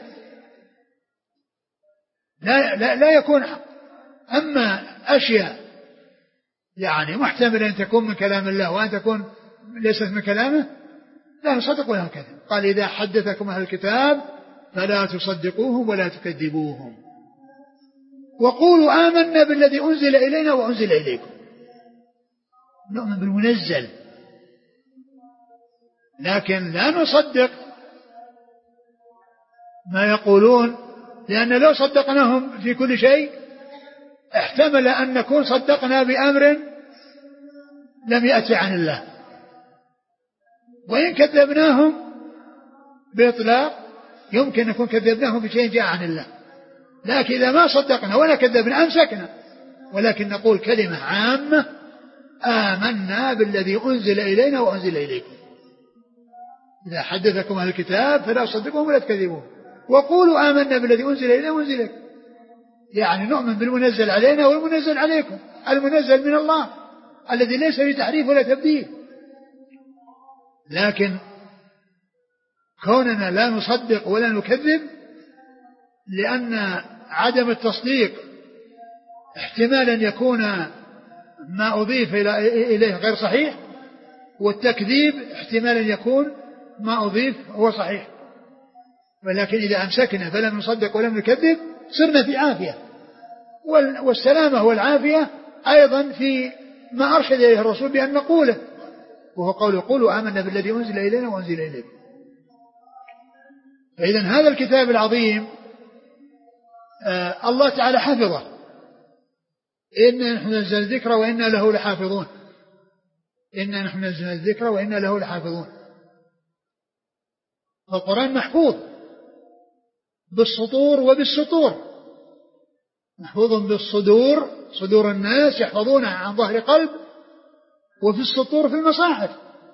لا, لا, لا يكون حق. أما أشياء يعني محتملة أن تكون من كلام الله وأن تكون ليست من كلامه لا نصدق ولا نكذب. قال إذا حدثكم أهل الكتاب فلا تصدقوهم ولا تكذبوهم وقولوا آمنا بالذي أنزل إلينا وأنزل إليكم. نؤمن بالمنزل لكن لا نصدق ما يقولون، لأن لو صدقناهم في كل شيء احتمل أن نكون صدقنا بأمر لم يأتي عن الله، وإن كذبناهم بإطلاق يمكن نكون كذبناهم بشيء جاء عن الله. لكن إذا ما صدقنا ولا كذبنا أمسكنا، ولكن نقول كلمة عامة آمنا بالذي أنزل إلينا وأنزل إليكم. إذا حدثكم أهل الكتاب فلا تصدقوهم ولا تكذبوهم وقولوا آمنا بالذي أنزل إلينا وأنزل إليكم، يعني نؤمن بالمنزل علينا والمنزل عليكم، المنزل من الله الذي ليس فيه تحريف ولا تبديل. لكن كوننا لا نصدق ولا نكذب لأن عدم التصديق احتمال أن يكون ما أضيف إليه غير صحيح، والتكذيب احتمال أن يكون ما أضيف هو صحيح. ولكن إذا أمسكنا فلم نصدق ولم نكذب صرنا في عافية، والسلامة والعافية أيضا في ما أرشد إليه الرسول بأن نقوله، وهو قول قولوا آمنا بالذي أنزل إلينا وأنزل إليكم. فإذا هذا الكتاب العظيم آه الله تعالى حفظه، إنا نحن نزلنا الذكر وإنا له لحافظون، إنا نحن نزلنا الذكر وإنا له لحافظون. فالقرآن محفوظ بالسطور وبالسطور، محفوظ بالصدور، صدور الناس يحفظونها عن ظهر قلب، وفي السطور في المصاحف.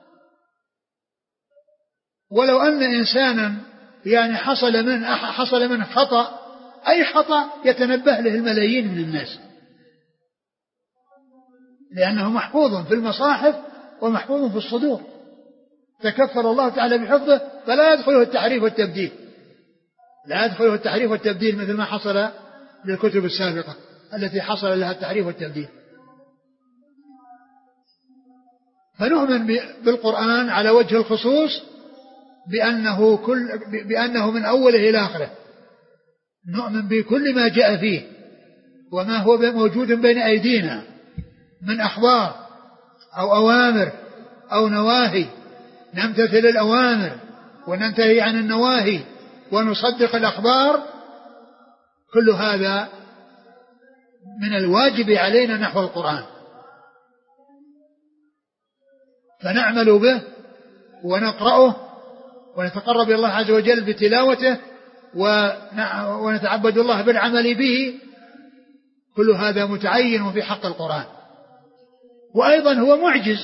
ولو أن إنسانا يعني حصل من حصل من خطأ، أي خطأ يتنبه له الملايين من الناس، لأنه محفوظ في المصاحف ومحفوظ في الصدور، تكفل الله تعالى بحفظه، فلا يدخله التحريف والتبديل، لا يدخله التحريف والتبديل مثل ما حصل للكتب السابقة التي حصل لها التحريف والتبديل. فنؤمن بالقرآن على وجه الخصوص بأنه, كل بأنه من أوله إلى آخره، نؤمن بكل ما جاء فيه وما هو موجود بين أيدينا من أخبار أو أوامر أو نواهي، نمتثل الأوامر وننتهي عن النواهي ونصدق الأخبار. كل هذا من الواجب علينا نحو القرآن، فنعمل به ونقرأه ونتقرب إلى الله عز وجل بتلاوته ونتعبد الله بالعمل به. كل هذا متعين في حق القرآن. وأيضا هو معجز،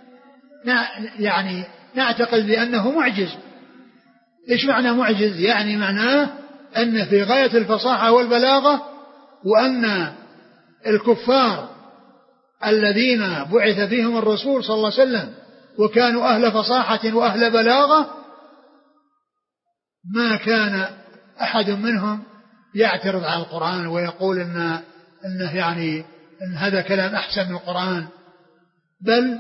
يعني نعتقد بأنه معجز. إيش معنى معجز؟ يعني معناه أن في غاية الفصاحة والبلاغة، وأن الكفار الذين بعث فيهم الرسول صلى الله عليه وسلم وكانوا أهل فصاحة وأهل بلاغة ما كان أحد منهم يعترض على القرآن ويقول إن إنه يعني إن هذا كلام أحسن من القرآن، بل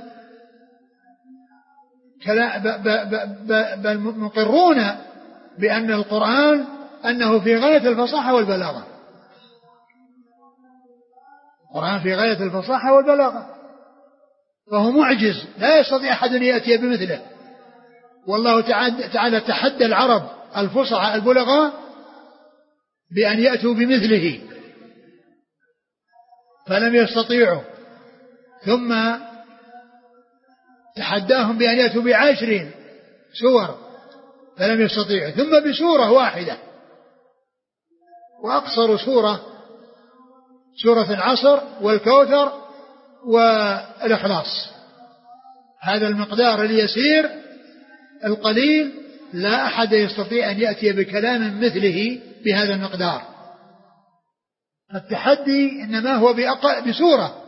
بل مقرون بأن القرآن أنه في غاية الفصاحة والبلاغة، القرآن في غاية الفصاحة والبلاغة، فهو معجز لا يستطيع أحد أن يأتي بمثله. والله تعالى تحدى العرب الفصحى البلغاء بأن يأتوا بمثله فلم يستطيعوا، ثم تحداهم بأن يأتوا بعشر سور فلم يستطيعوا، ثم بسورة واحدة، وأقصر سورة سورة العصر والكوثر والإخلاص. هذا المقدار اليسير القليل لا أحد يستطيع أن يأتي بكلام مثله بهذا المقدار. التحدي إنما هو بسورة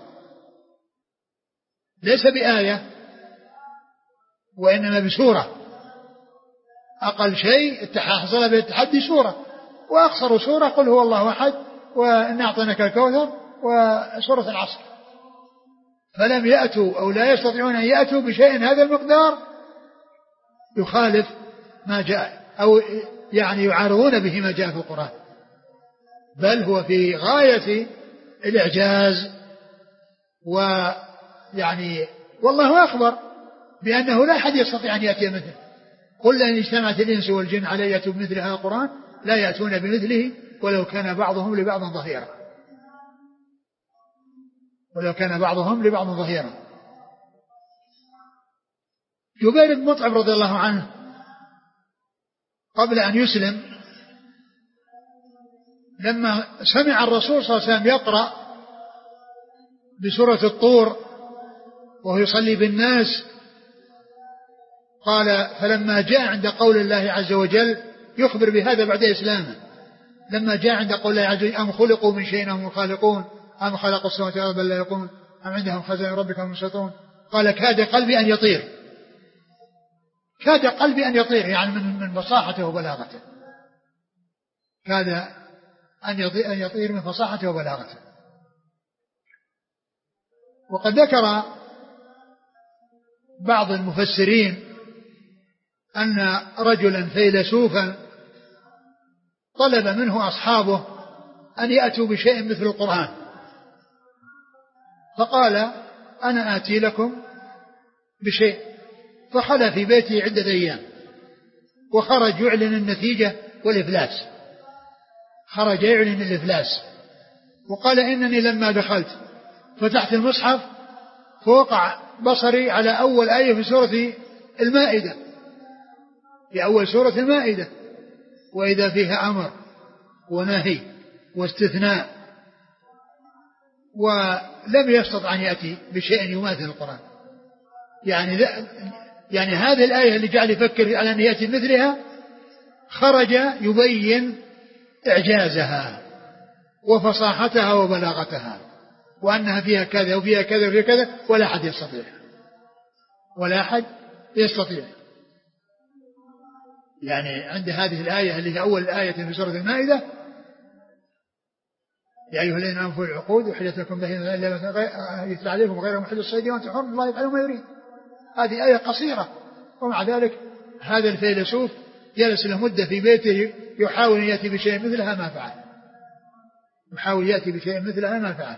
ليس بآية، وإنما بسورة، أقل شيء حصل به التحدي سورة، وأقصر سورة قل هو الله أحد وإن أعطيناك الكوثر وسورة العصر. فلم يأتوا أو لا يستطيعون أن يأتوا بشيء هذا المقدار يخالف ما جاء أو يعني يعارضون به ما جاء في القرآن، بل هو في غاية الإعجاز. ويعني والله أخبر بأنه لا أحد يستطيع أن يأتي مثله، قل لئن اجتمعت الإنس والجن على يأتوا بمثل هذا القرآن لا يأتون بمثله ولو كان بعضهم لبعض ظهيرا، ولو كان بعضهم لبعض ظهيرا. جبير بن مطعم رضي الله عنه قبل أن يسلم لما سمع الرسول صلى الله عليه وسلم يقرأ بسورة الطور وهو يصلي بالناس. قال فلما جاء عند قول الله عز وجل يخبر بهذا بعد إسلامه، لما جاء عند قول الله عز وجل أم خلقوا من شيء هم الخالقون أم خلقوا السماوات والأرض بل لا يقومون أم عندهم خزائن ربك هم المسيطرون. قال كاد قلبي أن يطير، كاد قلبي أن يطير يعني من من فصاحته وبلاغته، كاد أن يطير من فصاحته وبلاغته. وقد ذكر بعض المفسرين أن رجلا فيلسوفا طلب منه أصحابه أن يأتوا بشيء مثل القرآن، فقال أنا آتي لكم بشيء، فخلى في بيته عدة أيام وخرج يعلن النتيجة والإفلاس، خرج يعلن الإفلاس، وقال إنني لما دخلت فتحت المصحف فوقع بصري على أول آية في سورة المائدة، في أول سورة المائدة، وإذا فيها أمر ونهي واستثناء، ولم يستطع أن يأتي بشيء يماثل القرآن. يعني يعني هذه الآية اللي جعل يفكر على أن يأتي مثلها خرج يبين إعجازها وفصاحتها وبلاغتها، وأنها فيها كذا وفيها كذا وفيها كذا ولا أحد يستطيع، ولا أحد يستطيع. يعني عند هذه الآية اللي هي أول آية في سورة المائدة يا أيها الذين آمنوا أوفوا العقود وحلت لكم بهيمة يتلى عليكم غير محل الصيد وأنتم حرم الله يفعل ما يريد. هذه آية قصيرة، ومع ذلك هذا الفيلسوف جلس له مدة في بيته يحاول أن يأتي بشيء مثلها ما فعل، يحاول يأتي بشيء مثلها ما فعل.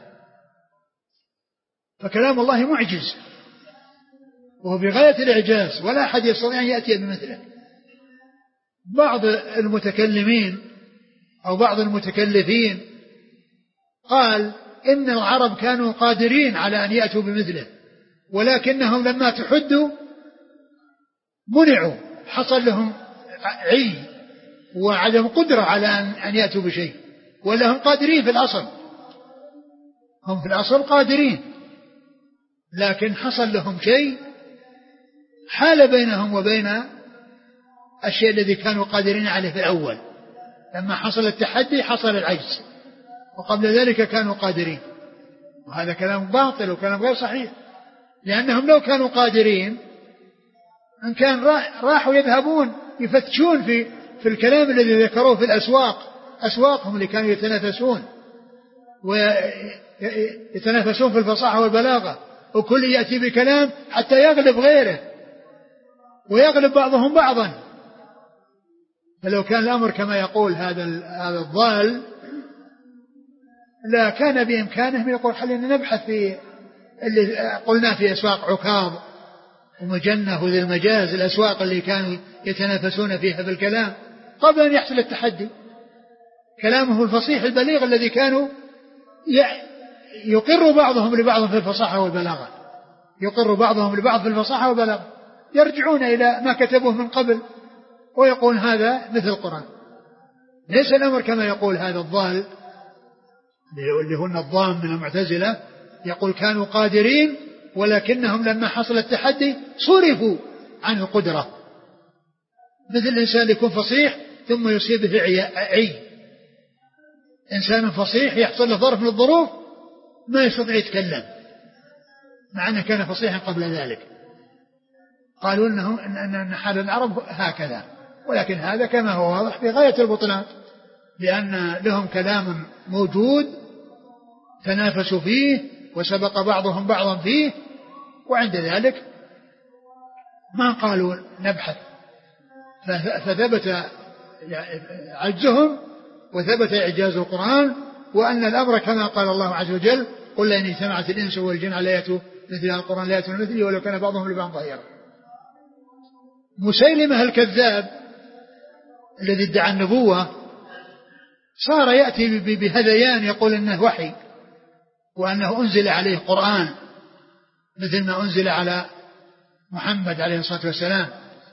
فكلام الله معجز وهو بغاية الإعجاز ولا أحد يستطيع أن يأتي بمثله. بعض المتكلمين أو بعض المتكلفين قال إن العرب كانوا قادرين على أن يأتوا بمثله، ولكنهم لما تحدوا منعوا، حصل لهم عي وعدم قدرة على أن يأتوا بشيء، ولا هم قادرين في الأصل، هم في الأصل قادرين، لكن حصل لهم شيء حال بينهم وبين الشيء الذي كانوا قادرين عليه في الأول. لما حصل التحدي حصل العجز، وقبل ذلك كانوا قادرين. وهذا كلام باطل وكلام غير صحيح، لأنهم لو كانوا قادرين أن كان راحوا يذهبون يفتشون في في الكلام الذي ذكروه في الأسواق، أسواقهم اللي كانوا يتنافسون ويتنافسون في الفصاحة والبلاغة، وكل يأتي بكلام حتى يغلب غيره ويغلب بعضهم بعضا. فلو كان الأمر كما يقول هذا هذا الضال لا كان بإمكانهم يقول خلينا نبحث في اللي قلنا في أسواق عكاظ ومجنة وذي المجاز، الأسواق اللي كانوا يتنافسون فيها بالكلام قبل أن يحصل التحدي. كلامه الفصيح البليغ الذي كانوا يقر بعضهم لبعض في الفصاحة والبلاغة، يقر بعضهم لبعض في الفصاحة والبلاغة، يرجعون إلى ما كتبوه من قبل ويقول هذا مثل القرآن. ليس الأمر كما يقول هذا الضال اللي هن الضام من المعتزلة، يقول كانوا قادرين ولكنهم لما حصل التحدي صرفوا عن القدرة، مثل الإنسان يكون فصيح ثم يصيبه عي، إنسان فصيح يحصل له ظرف من الظروف ما يستطيع يتكلم مع أنه كان فصيحا قبل ذلك. قالوا إنه أن حال العرب هكذا، ولكن هذا كما هو واضح بغاية البطلان، لأن لهم كلام موجود تنافسوا فيه وسبق بعضهم بعضا فيه، وعند ذلك ما قالوا نبحث، فثبت عجزهم وثبت إعجاز القرآن، وأن الأمر كما قال الله عز وجل قل لئن اجتمعت الإنس والجن على يأتوا مثل القرآن لا يأتون مثله ولو كان بعضهم لبعض ظهيرا. مسيلمة الكذاب الذي ادعى النبوة صار يأتي بهذيان يقول إنه وحي وأنه أنزل عليه قرآن مثل ما أنزل على محمد عليه الصلاة والسلام،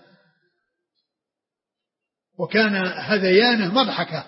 وكان هذيانه مضحكة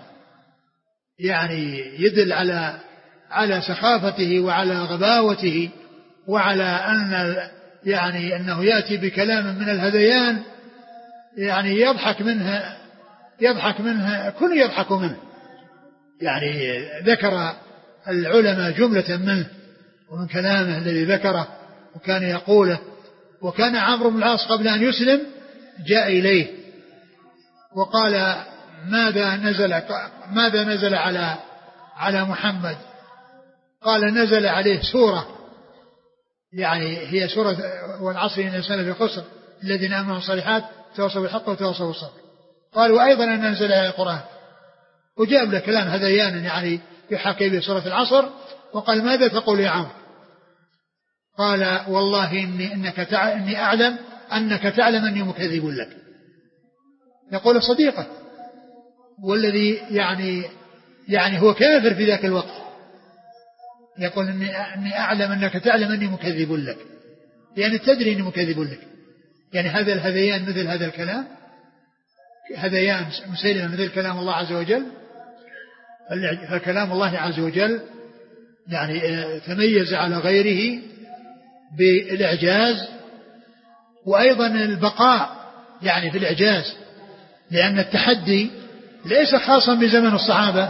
يعني يدل على على سخافته وعلى غباوته وعلى أن يعني أنه يأتي بكلام من الهذيان يعني يضحك منها يضحك منها كل يضحك منه. يعني ذكر العلماء جملة منه ومن كلامه الذي ذكره وكان يقوله. وكان عمرو بن العاص قبل أن يسلم جاء إليه وقال ماذا نزل ماذا نزل على على محمد؟ قال نزل عليه سورة يعني هي سورة والعصر إن الإنسان في خسر الذين آمنوا الصالحات تواصوا بالحق وتواصوا بالصبر. قال وأيضا أن نزل على القرآن وجاب له كلام هذيان يعني يحكي به سورة العصر. وقال ماذا تقول يا عمرو؟ قال والله إني, إنك تع... إني أعلم أنك تعلم أني مكذب لك. يقول صديقه والذي يعني يعني هو كافر في ذاك الوقت يقول إني, إني أعلم أنك تعلم أني مكذب لك يعني تدري أني مكذب لك. يعني هذا الهذيان مثل هذا الكلام هذيان مسيلمة مثل كلام الله عز وجل. فكلام الله عز وجل يعني تميز على غيره بالإعجاز وأيضا البقاء يعني في الإعجاز لأن التحدي ليس خاصا بزمن الصحابة.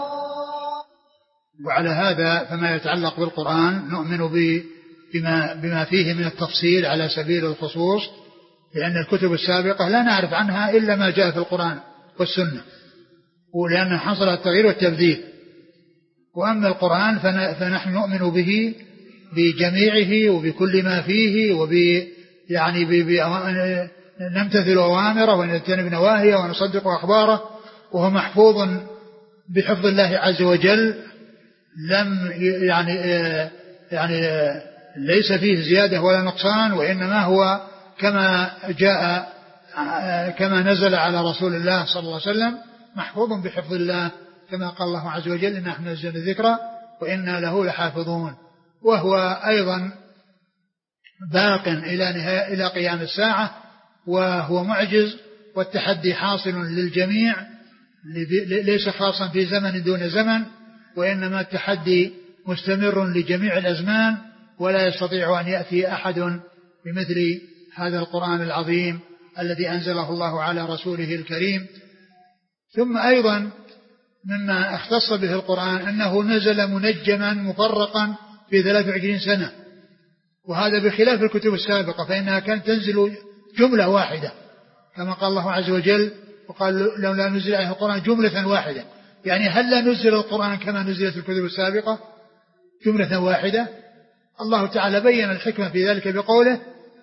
وعلى هذا فما يتعلق بالقرآن نؤمن بما, بما فيه من التفصيل على سبيل الخصوص لأن الكتب السابقة لا نعرف عنها إلا ما جاء في القرآن والسنة ولأن حصل التغيير والتبديل. وأما القرآن فنحن نؤمن به بجميعه وبكل ما فيه وب يعني نمتثل أوامره ونجتنب نواهيه ونصدق أخباره وهو محفوظ بحفظ الله عز وجل لم يعني يعني ليس فيه زيادة ولا نقصان وإنما هو كما جاء كما نزل على رسول الله صلى الله عليه وسلم محفوظ بحفظ الله كما قال الله عز وجل إن نحن نزلنا الذكر وإنا له لحافظون. وهو أيضا باق إلى نهاية إلى قيام الساعة وهو معجز والتحدي حاصل للجميع ليس خاصا في زمن دون زمن وإنما التحدي مستمر لجميع الأزمان ولا يستطيع أن يأتي أحد بمثل هذا القرآن العظيم الذي أنزله الله على رسوله الكريم. ثم أيضا مما اختص به القرآن أنه نزل منجما مفرقا في ثلاث وعشرين سنة وهذا بخلاف الكتب السابقة فإنها كانت تنزل جملة واحدة كما قال الله عز وجل وقال لو لا نزل عليه القرآن جملة واحدة. يعني هل لا نزل القرآن كما نزلت الكتب السابقة جملة واحدة؟ الله تعالى بين الحكمة في ذلك بقوله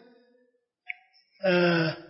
آه آه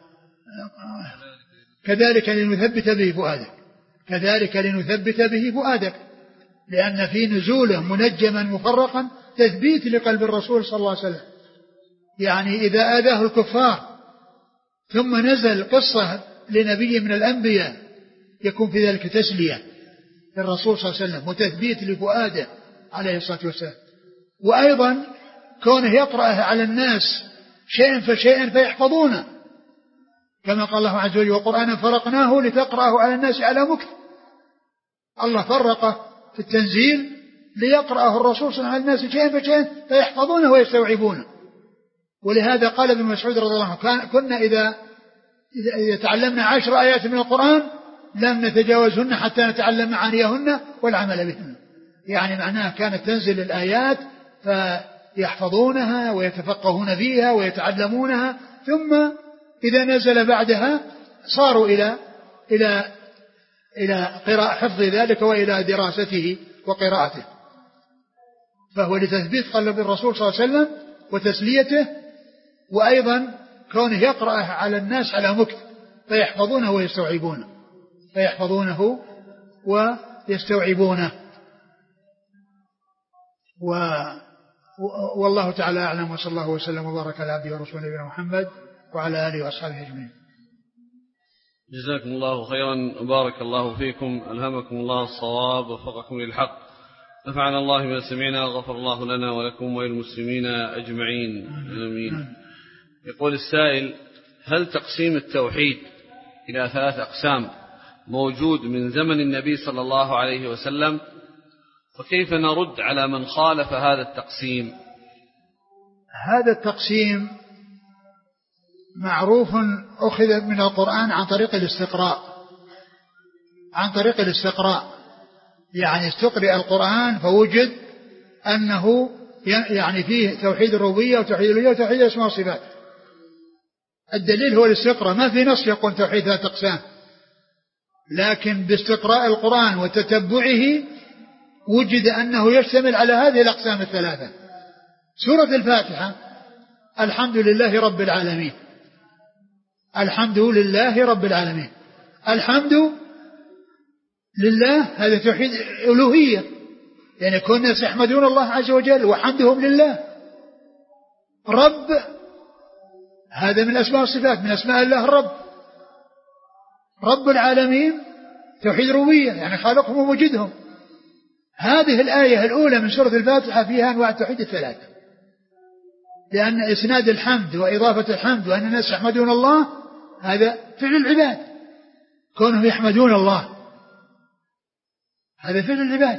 كذلك لنثبت به فؤادك كذلك لنثبت به فؤادك لأن في نزوله منجما مفرقا تثبيت لقلب الرسول صلى الله عليه وسلم. يعني إذا آذاه الكفار ثم نزل قصة لنبي من الأنبياء يكون في ذلك تسلية للرسول صلى الله عليه وسلم وتثبيت لفؤاده عليه الصلاة والسلام. وأيضا كونه يقرأه على الناس شيئا فشيئا فيحفظونه كما قال الله عز وجل وقرآنا فرقناه لتقرأه على الناس على مكث. الله فرقه في التنزيل ليقرأه الرسول صلى الله عليه وسلم على الناس شيئا فشيئا فيحفظونه ويستوعبونه. ولهذا قال ابن مسعود رضي الله عنه كنا إذا إذا تعلمنا عشر آيات من القرآن لم نتجاوزهن حتى نتعلم معانيهن والعمل بهن. يعني معناه كانت تنزل الآيات فيحفظونها ويتفقهون فيها ويتعلمونها ثم إذا نزل بعدها صاروا إلى إلى إلى قراءة حفظ ذلك وإلى دراسته وقراءته. فهو لتثبيت قلب الرسول صلى الله عليه وسلم وتسليته وأيضا كونه يقرأه على الناس على مكث فيحفظونه ويستوعبونه فيحفظونه ويستوعبونه و والله تعالى أعلم وصلى الله وسلم وبارك على عبده ورسوله نبينا محمد وعلى آله وأصحابه أجمعين. جزاكم الله خيرا وبارك الله فيكم ألهمكم الله الصواب ووفقكم للحق نفعنا الله بما سمعنا وغفر الله لنا ولكم وللمسلمين أجمعين آمين. يقول السائل هل تقسيم التوحيد إلى ثلاث أقسام موجود من زمن النبي صلى الله عليه وسلم وكيف نرد على من خالف هذا التقسيم؟ هذا التقسيم معروف أخذ من القرآن عن طريق الاستقراء عن طريق الاستقراء يعني استقرأ القرآن فوجد أنه يعني فيه توحيد الربوبية وتوحيد الألوهية وتوحيد الأسماء والصفات. الدليل هو الاستقراء، ما في نص يقول توحيد ثلاث أقسام، لكن باستقراء القرآن وتتبعه وجد أنه يشتمل على هذه الأقسام الثلاثة. سورة الفاتحة الحمد لله رب العالمين، الحمد لله رب العالمين، الحمد لله هذا توحيد ألوهية، يعني كل الناس يحمدون الله عز وجل وحمدهم لله. رب هذا من أسماء الصفات، من أسماء الله الرب. رب العالمين توحيد ربوبية، يعني خالقهم وموجدهم. هذه الآية الأولى من سورة الفاتحة فيها أنواع التوحيد الثلاثة، لأن إسناد الحمد وإضافة الحمد وأن الناس يحمدون الله هذا فعل العباد، كونهم يحمدون الله هذا فعل العباد،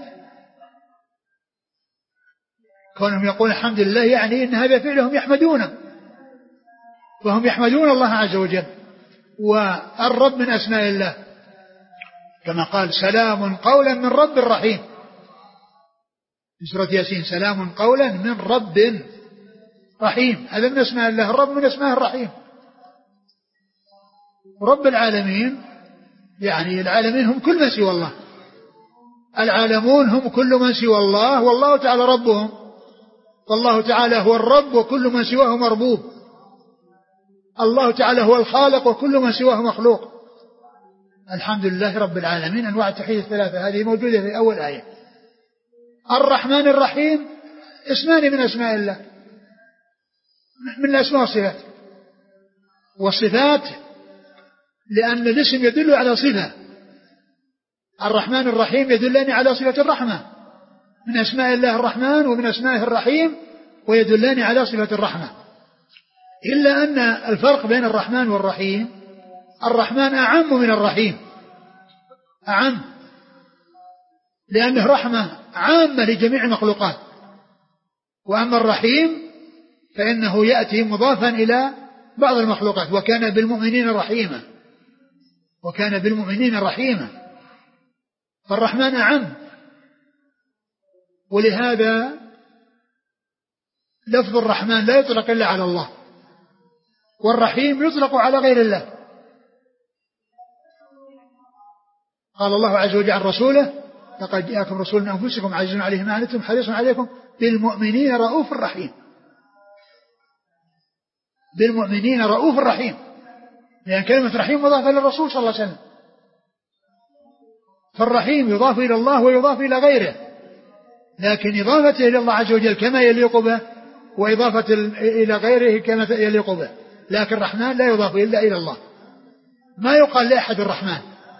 كونهم يقول الحمد لله يعني إن هذا فعلهم يحمدونه، وهم يحمدون الله عز وجل. والرب من أسماء الله كما قال سلام قولا من رب رحيم في سورة ياسين، سلام قولا من رب رحيم، هذا من أسماء الله الرب، من أسماء الرحيم. رب العالمين يعني العالمين هم كل من سوى الله، العالمون هم كل من سوى الله، والله تعالى ربهم، والله تعالى هو الرب وكل من سواه مربوب، الله تعالى هو الخالق وكل من سواه مخلوق. الحمد لله رب العالمين. أنواع التوحيد الثلاثة هذه موجودة في أول آية. الرحمن الرحيم اسمان من أسماء الله، من الأسماء والصفات، والصفات لأن الاسم يدل على صفة. الرحمن الرحيم يدلني على صفة الرحمة، من أسماء الله الرحمن ومن أسمائه الرحيم، ويدلني على صفة الرحمة. إلا أن الفرق بين الرحمن والرحيم، الرحمن أعم من الرحيم، أعم لأنه رحمة عامة لجميع المخلوقات، وأما الرحيم فإنه يأتي مضافا إلى بعض المخلوقات، وكان بالمؤمنين رحيما، وكان بالمؤمنين رحيما، فالرحمن أعم. ولهذا لفظ الرحمن لا يطلق إلا على الله، والرحيم يطلق على غير الله. قال الله عز وجل عن رسوله لقد جاءكم رسول من أنفسكم عزيز عليه ما عنتم حريص عليكم بالمؤمنين رؤوف رحيم، بالمؤمنين رؤوف رحيم، لأن كلمة رحيم مضافة للرسول صلى الله عليه وسلم، فالرحيم يضاف إلى الله ويضاف إلى غيره، لكن إضافته إلى الله عز وجل كما يليق به، وإضافة إلى غيره كما يليق به، لكن الرحمن لا يضاف إلا إلى الله. ما يقال لأحد الرحمن،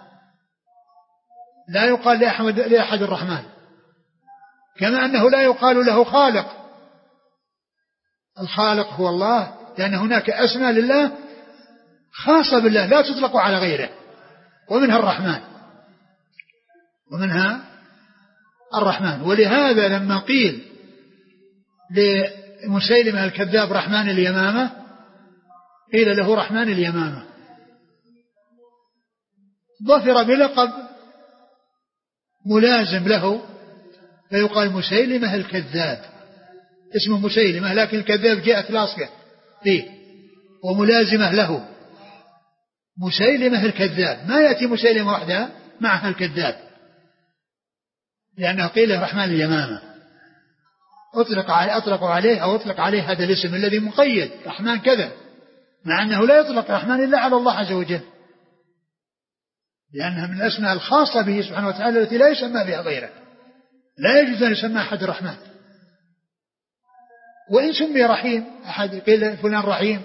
لا يقال لأحد, لأحد الرحمن، كما أنه لا يقال له خالق. الخالق هو الله، لأن هناك أسماء لله خاصة بالله لا تطلق على غيره، ومنها الرحمن، ومنها الرحمن. ولهذا لما قيل لمسيلمة الكذاب رحمن اليمامة، قيل له رحمن اليمامة، ظفر بلقب ملازم له، فيقال مسيلمة الكذاب، اسمه مسيلمة، لكن الكذاب جاءت لاصقة فيه وملازمة له، مسيلمة الكذاب، ما يأتي مسيلمة وحدها معها الكذاب، لأنه قيل رحمن اليمامة، أطلق عليه, أطلق عليه أو أطلق عليه هذا الاسم الذي مقيد رحمن كذا، مع أنه لا يطلق رحمن إلا على الله عز وجل، لأنها من الأسماء الخاصة به سبحانه وتعالى التي لا يسمى بها غيره، لا يجوز أن يسمى أحد الرحمن. وإن سمي رحيم أحد قيل فلان رحيم،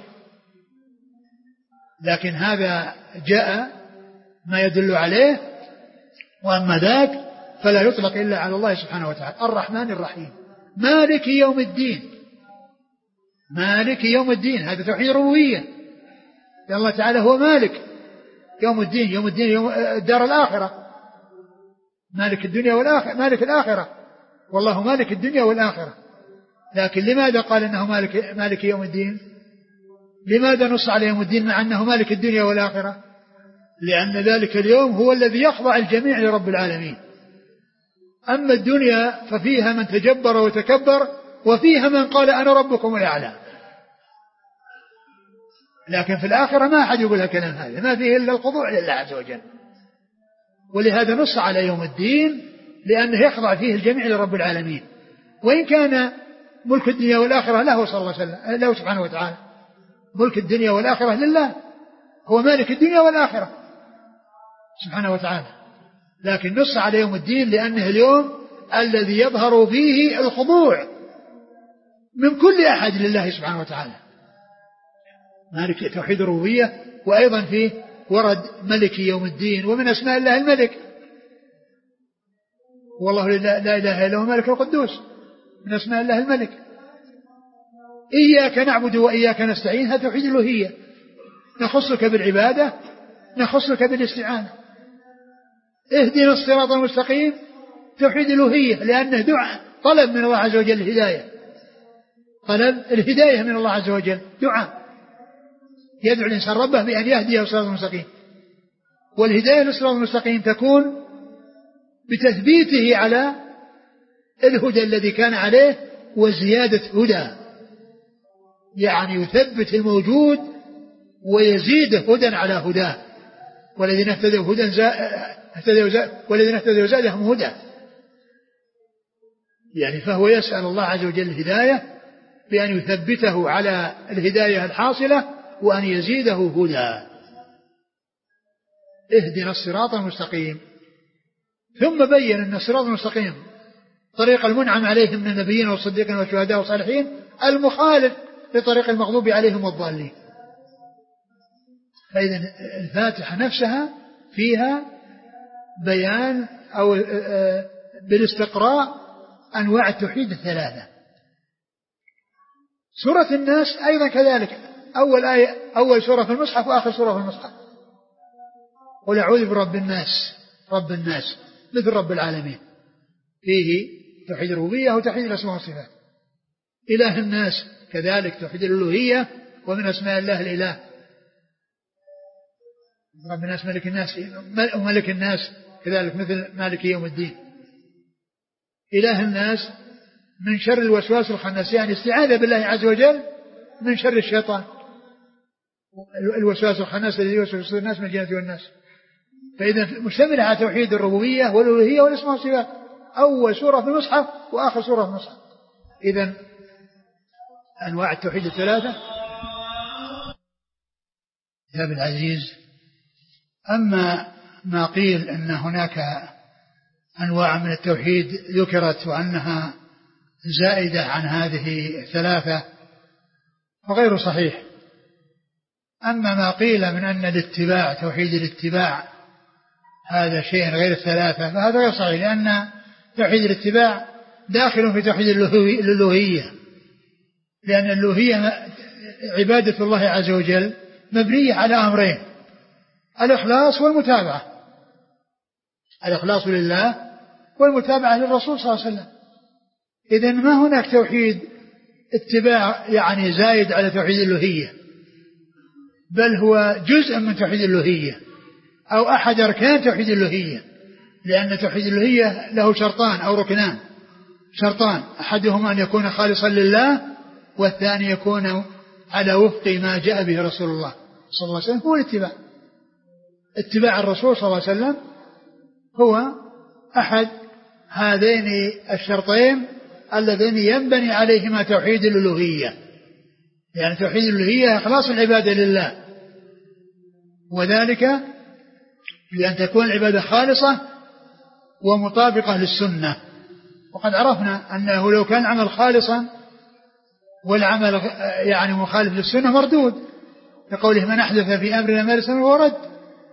لكن هذا جاء ما يدل عليه، وأما ذاك فلا يطلق إلا على الله سبحانه وتعالى. الرحمن الرحيم، مالك يوم الدين، مالك يوم الدين، هذا توحيد ربوبية، لأن الله تعالى هو مالك يوم الدين، يوم الدين يوم الدار الآخرة، مالك الدنيا والآخرة، مالك الآخرة، والله مالك الدنيا والآخرة، لكن لماذا قال إنه مالك, مالك يوم الدين؟ لماذا نص على يوم الدين مع أنه مالك الدنيا والآخرة؟ لأن ذلك اليوم هو الذي يخضع الجميع لرب العالمين. أما الدنيا ففيها من تجبر وتكبر، وفيها من قال أنا ربكم الأعلى. لكن في الآخرة ما أحد يقول هالكلام هذا، ما فيه إلا الخضوع لله عز وجل. ولهذا نص على يوم الدين لأنه يخضع فيه الجميع لرب العالمين، وإن كان ملك الدنيا والآخرة له صلى الله عليه وسلم، له سبحانه وتعالى. ملك الدنيا والآخرة لله، هو مالك الدنيا والآخرة سبحانه وتعالى. لكن نص على يوم الدين لأنه اليوم الذي يظهر فيه الخضوع من كل أحد لله سبحانه وتعالى. مالك توحيد الربوبية، وأيضا فيه ورد ملك يوم الدين، ومن أسماء الله الملك، والله لا إله إلا هو الملك القدوس، من أسماء الله الملك. إياك نعبد وإياك نستعين، هذا توحيد الألوهية، نخصك بالعبادة، نخصك بالاستعانة. اهدنا الصراط المستقيم، توحيد الألوهية، لأنه دعاء، طلب من الله عز وجل الهداية، طلب الهداية من الله عز وجل، دعاء يدعو الإنسان ربه بأن يهديه الصراط المستقيم. والهداية للصراط المستقيم تكون بتثبيته على الهدى الذي كان عليه وزيادة هدى، يعني يثبت الموجود ويزيده هدى على هداه. والذين اهتدوا هدى زاد والذين اهتدوا زادهم هدى، يعني فهو يسأل الله عز وجل الهداية بأن يثبته على الهداية الحاصلة وأن يزيده هدى. اهدنا الصراط المستقيم. ثم بين أن الصراط المستقيم طريق المنعم عليهم من النبيين والصديقين والشهداء والصالحين، المخالف لطريق المغضوب عليهم والضالين. فإذا الفاتحة نفسها فيها بيان أو بالاستقراء أنواع التوحيد الثلاثة. سورة الناس أيضا كذلك، أول آية أول سورة في المصحف وآخر سورة في المصحف. قل أعوذ برب الناس، رب الناس مثل رب العالمين، فيه توحيد الربوبية وتوحيد الأسماء والصفات. إله الناس كذلك توحيد الألوهية، ومن أسماء الله الإله. رب الناس ملك الناس وملك الناس كذلك مثل مالك يوم الدين. إله الناس من شر الوسواس الخناس، يعني استعاذة بالله عز وجل من شر الشيطان، الوسواس الخناس الذي يوسوس في صدور الناس من الجنة والناس. فإذا مشتمل على توحيد الربوبية والألوهية والأسماء والصفات، أول سورة في المصحف وآخر سورة في المصحف. إذن أنواع التوحيد الثلاثة كتاب العزيز. أما ما قيل أن هناك أنواع من التوحيد ذكرت وأنها زائدة عن هذه الثلاثة فغير صحيح. أما ما قيل من أن الاتباع توحيد الاتباع هذا شيء غير الثلاثة فهذا غير صحيح، لأن توحيد الاتباع داخل في توحيد الألوهية، لأن الألوهية عبادة الله عز وجل مبنية على أمرين: الإخلاص والمتابعة، الإخلاص لله والمتابعة للرسول صلى الله عليه وسلم. إذن ما هناك توحيد اتباع يعني زايد على توحيد الألوهية، بل هو جزء من توحيد الألوهية أو أحد أركان توحيد الألوهية، لأن توحيد الألوهية له شرطان أو ركنان، شرطان أحدهما أن يكون خالصا لله، والثاني يكون على وفق ما جاء به رسول الله صلى الله عليه وسلم، هو الاتباع. اتباع الرسول صلى الله عليه وسلم هو أحد هذين الشرطين اللذين ينبني عليهما توحيد الألوهية، يعني توحيد الألوهية إخلاص العبادة لله، وذلك بأن تكون العبادة خالصة ومطابقة للسنة. وقد عرفنا أنه لو كان العمل خالصا والعمل يعني مخالف للسنة مردود، لقوله من أحدث في أمرنا ما ليس منه فهو رد.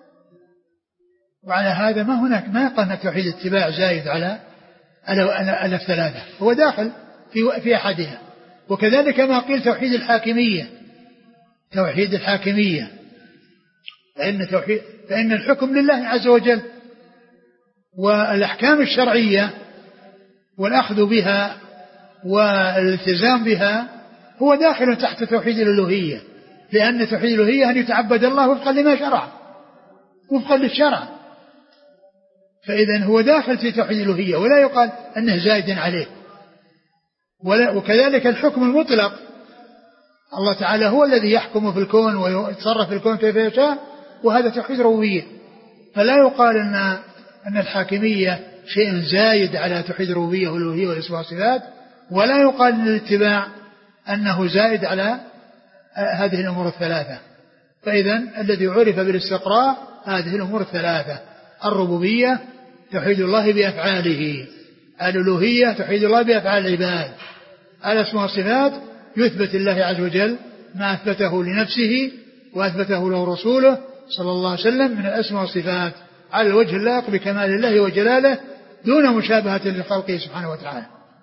وعلى هذا ما هناك ما قلنا توحيد الاتباع زايد على على الثلاثة، هو داخل في في أحدها. وكذلك ما قيل توحيد الحاكمية، توحيد الحاكمية فإن توحيد فإن الحكم لله عز وجل، والأحكام الشرعية والأخذ بها والالتزام بها هو داخل تحت توحيد الألوهية، لأن توحيد الألوهية أن يتعبد الله وفقا لما شرع وفقا للشرع، فإذا هو داخل في توحيد الألوهية ولا يقال أنه زائد عليه. ولا وكذلك الحكم المطلق، الله تعالى هو الذي يحكم في الكون ويتصرف في الكون كيف يشاء، وهذا توحيد ربوبية، فلا يقال أن أن الحاكمية شيء زايد على توحيد الربوبية والألوهية والأسماء والصفات، ولا يقال أن الاتباع أنه زائد على هذه الأمور الثلاثة. فإذا الذي عرف بالاستقراء هذه الأمور الثلاثة: الربوبية توحيد الله بأفعاله، الألوهية توحيد الله بأفعال العباد، الأسماء والصفات يثبت الله عز وجل ما أثبته لنفسه وأثبته له رسوله صلى الله عليه وسلم من الأسماء والصفات على الوجه اللائق بكمال الله وجلاله دون مشابهة لخلقه سبحانه وتعالى.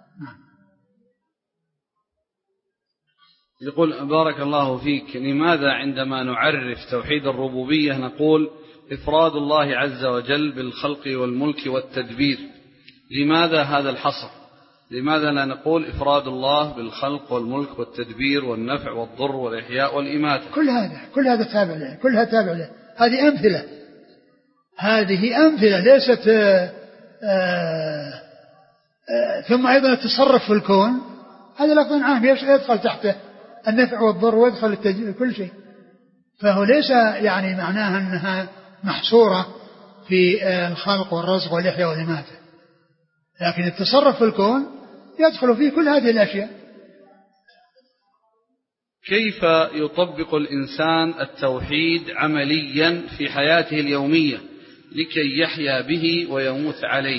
يقول بارك الله فيك: لماذا عندما نعرف توحيد الربوبية نقول إفراد الله عز وجل بالخلق والملك والتدبير؟ لماذا هذا الحصر؟ لماذا لا نقول إفراد الله بالخلق والملك والتدبير والنفع والضر والإحياء والإماتة؟ كل هذا كل هذا تابع له، كلها تابع له. هذه أمثلة، هذه أمثلة ليست آآ آآ ثم أيضا التصرف في الكون هذا لفظ عام يدخل تحته النفع والضر ويدخل التدبير كل شيء، فهو ليس يعني معناها أنها محصورة في الخلق والرزق والإحياء والإماتة، لكن التصرف في الكون يدخل فيه كل هذه الأشياء. كيف يطبق الإنسان التوحيد عمليا في حياته اليومية لكي يحيا به ويموت عليه؟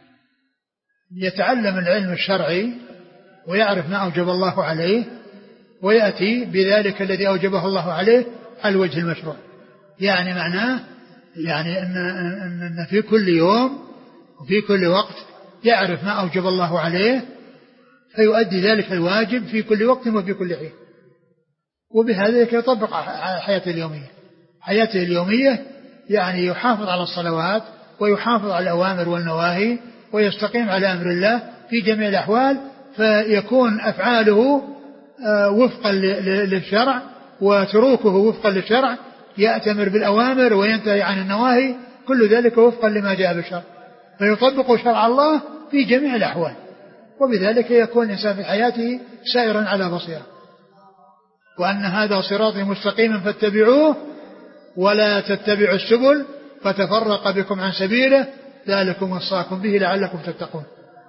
يتعلم العلم الشرعي ويعرف ما أوجب الله عليه ويأتي بذلك الذي أوجبه الله عليه على الوجه المشروع. يعني معناه يعني أن, أن في كل يوم وفي كل وقت يعرف ما أوجب الله عليه فيؤدي ذلك الواجب في كل وقت وفي كل حين، وبهذا يطبق حياته اليومية. حياته اليومية يعني يحافظ على الصلوات ويحافظ على الأوامر والنواهي ويستقيم على أمر الله في جميع الأحوال، فيكون أفعاله وفقا للشرع وتروكه وفقا للشرع، يأتمر بالأوامر وينتهي عن النواهي، كل ذلك وفقا لما جاء بالشرع، فيطبق شرع الله في جميع الأحوال، وبذلك يكون الإنسان في حياته سائرا على بصيرة. وأن هذا صراطي مستقيما فاتبعوه ولا تتبعوا السبل فتفرق بكم عن سبيله ذلكم وصاكم به لعلكم تتقون.